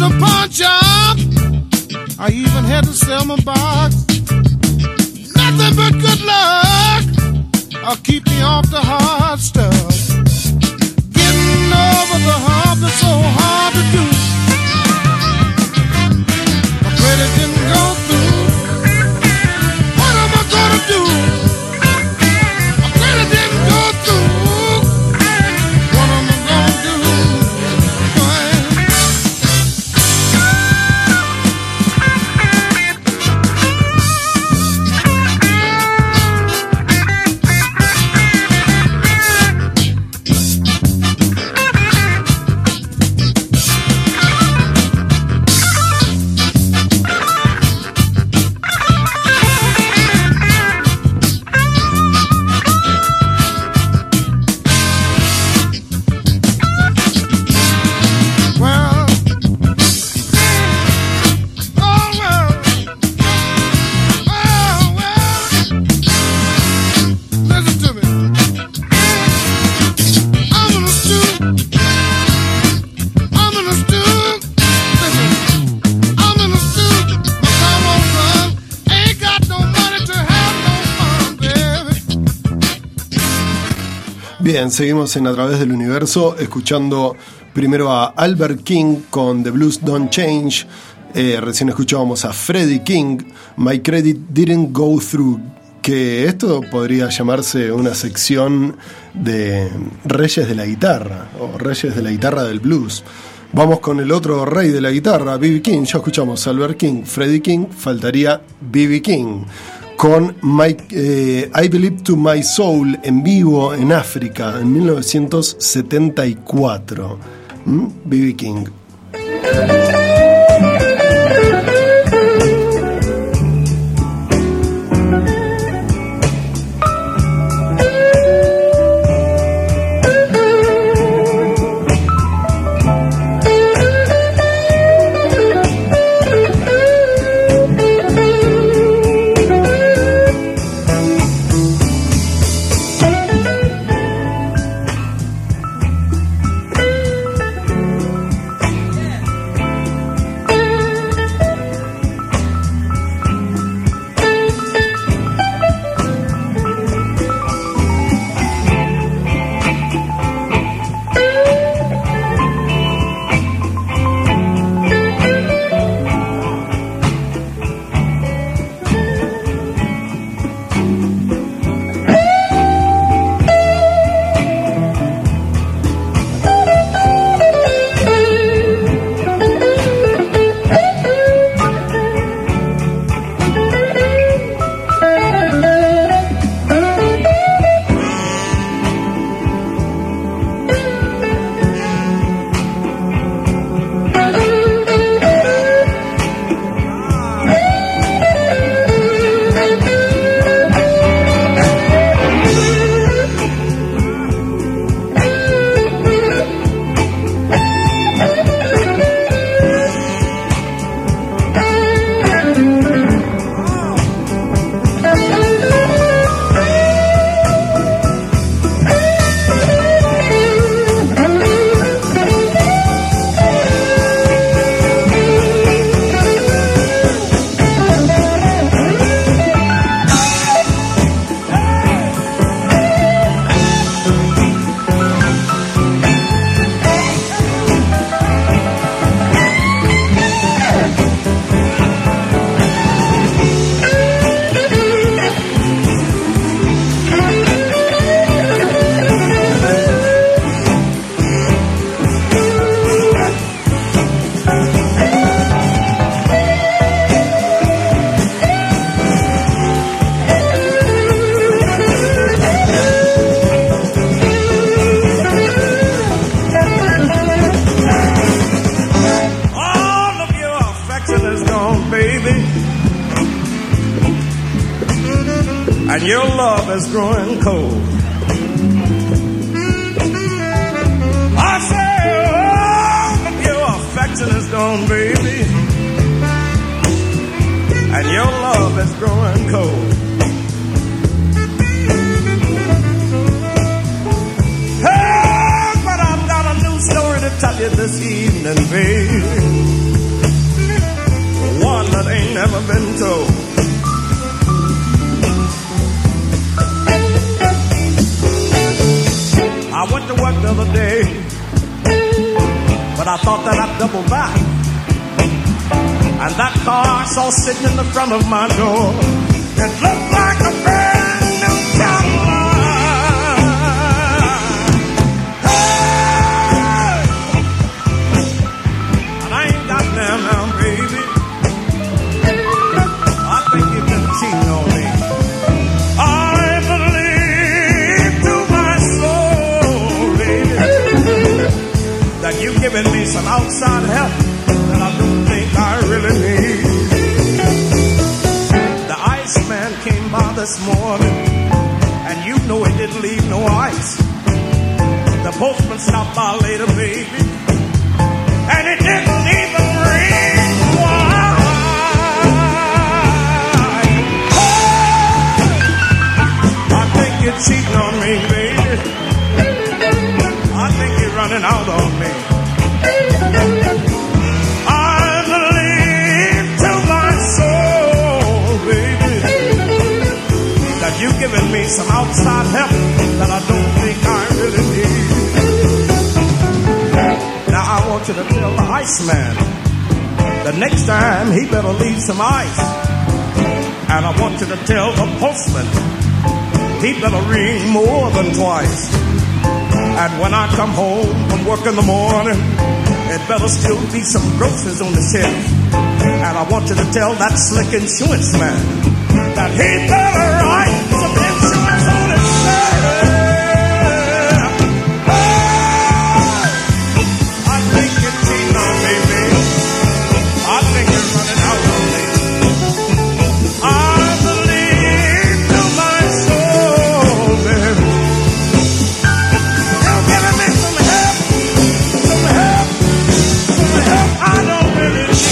the pawn shop. I even had to sell my box. Nothing but good luck. I'll keep me off the hard stuff. Getting over the hump is so hard to do. My credit didn't go through. What am I gonna do? My credit didn't go through. What am I gonna do? Bien, seguimos en A Través del Universo, escuchando primero a Albert King con The Blues Don't Change. Eh, recién escuchábamos a Freddie King, My Credit Didn't Go Through, que esto podría llamarse una sección de reyes de la guitarra, o reyes de la guitarra del blues. Vamos con el otro rey de la guitarra, B B King. Ya escuchamos a Albert King, Freddie King, faltaría B B King con My, eh, I Believe to My Soul en vivo en África en mil novecientos setenta y cuatro. ¿Mm? B B King. and your love is growing cold. I say, oh, your affection is gone, baby, and your love is growing cold. Hey, but I've got a new story to tell you this evening, baby. I thought that I'd double back. And that car I saw sitting in the front of my door, it looked like a brand new Cadillac. Hey! And I ain't got them now, baby. I think you've been cheating on me. I believe to my soul, baby, that you've given me some outside help that I don't think I really need. The Iceman came by this morning, and you know he didn't leave no ice. The postman stopped by later, baby, and it didn't even ring. Why? I think you're cheating on me, baby. I think you're running out on me. You've given me some outside help that I don't think I really need. Now I want you to tell the Iceman the next time he better leave some ice. And I want you to tell the postman he better ring more than twice. And when I come home from work in the morning, it better still be some groceries on the shelf. And I want you to tell that slick insurance man that he better write some insurance on his shelf. I think you're cheating on me, baby. I think you're running out on me. I believe to my soul, baby, you're giving me some help, some help, some help I don't really need.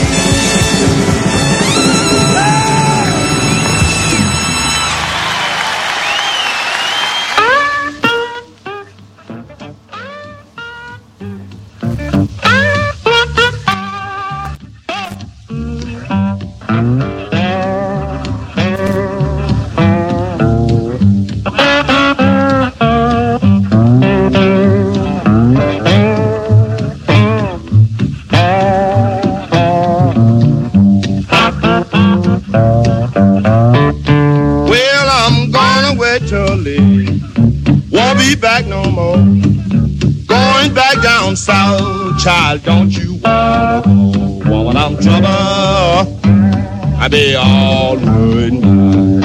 Back no more. Going back down south, child, don't you wanna go? Woman, I'm trouble. I be all good mine.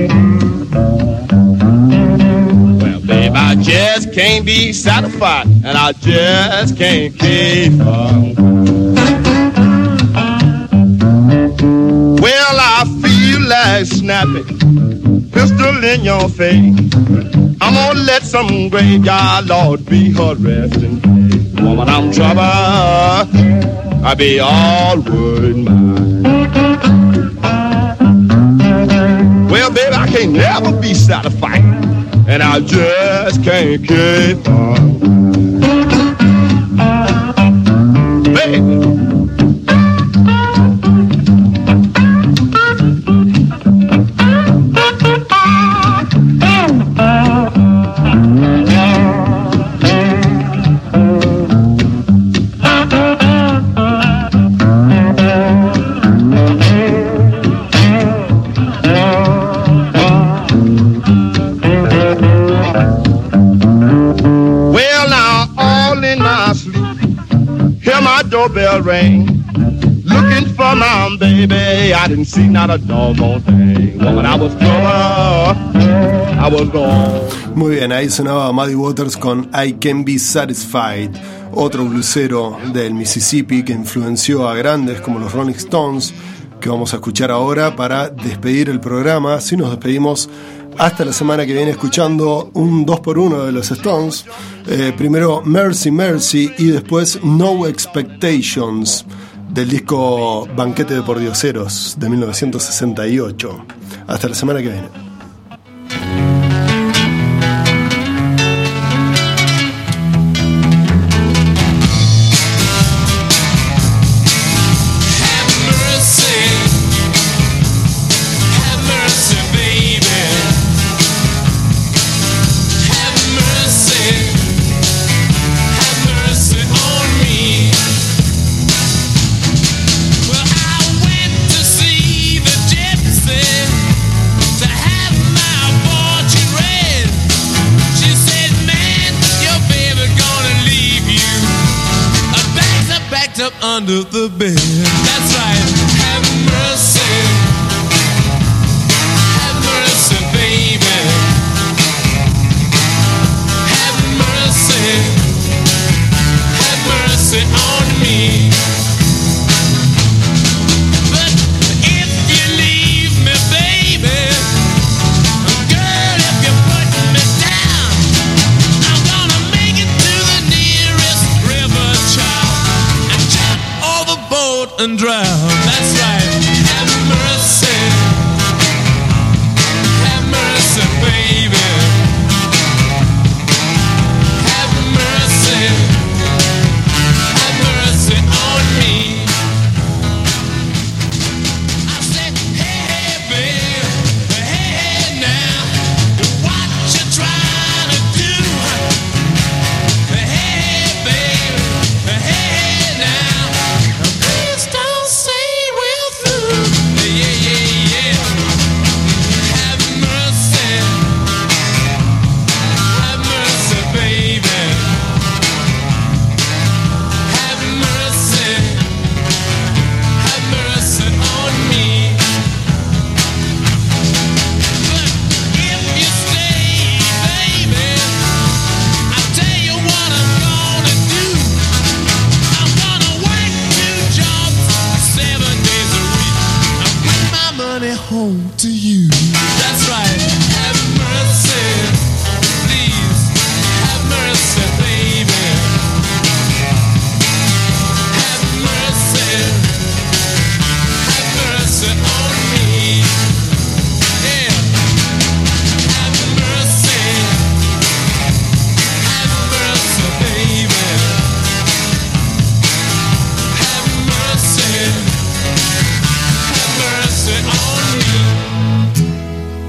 Well, babe, I just can't be satisfied, and I just can't keep on. Well, I feel like snapping, pistol in your face. I'm gonna let some graveyard lord be her resting place. Woman, I'm trouble. I be all wood mine. Well, baby, I can't never be satisfied, and I just can't keep on. Baby. Doorbell ring, looking for my baby. I didn't see not a doggone thing. Woman, I was trouble, I was gone. Muy bien, ahí sonaba Muddy Waters con I Can Be Satisfied, otro blusero del Mississippi que influenció a grandes como los Rolling Stones, que vamos a escuchar ahora para despedir el programa. Así nos despedimos hasta la semana que viene escuchando un dos por uno de los Stones. Eh, primero Mercy Mercy y después No Expectations del disco Banquete de Pordioseros de mil novecientos sesenta y ocho. Hasta la semana que viene. Have mercy on me. under the bed. That's right, have mercy. Have mercy, baby. Have mercy. Have mercy on me. But if you leave me, baby, girl, if you put me down, I'm gonna make it to the nearest river, child, and jump overboard and drown. That's right, have mercy. Have mercy, baby. Have mercy. Have mercy on me. I said, hey, hey, baby, hey, hey, now, what you trying to do? Hey, hey, baby, hey, hey, now, please don't say we're through. Yeah, yeah, yeah. Have mercy. Have mercy, baby. Have mercy. Have mercy on me. But if you stay, baby, I'll tell you what I'm gonna do. I'm gonna work two jobs seven days a week. I'll bring my money home to you. That's right. Have mercy. Please. Have mercy, baby. Have mercy. Have mercy on me. Yeah. Have mercy. Have mercy, baby. Have mercy. Have mercy on me.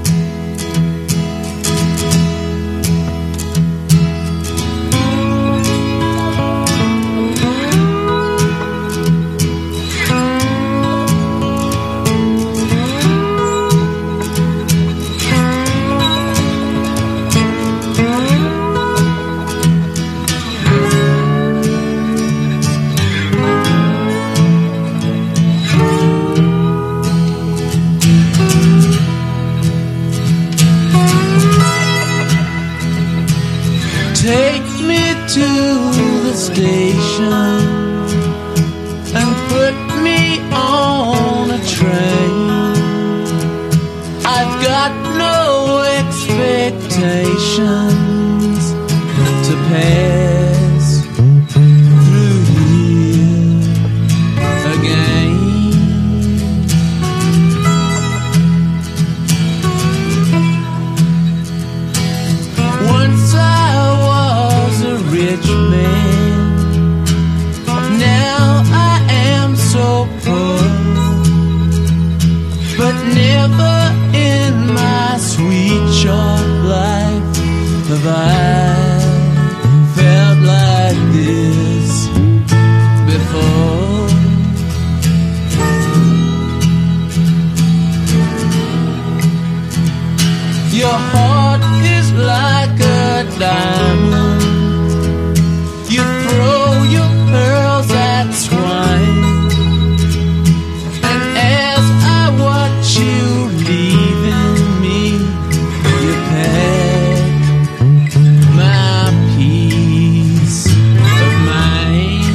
Take me to the station and put me on a train. I've got no expectations to pass through here again. Once I was a rich man, now I am so poor. But never in my sweet short life have I felt like this before. Your heart is like a diamond. You throw your pearls at swine. And as I watch you leaving me, you pack my peace of mind.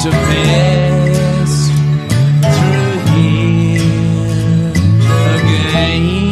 to pass through here again.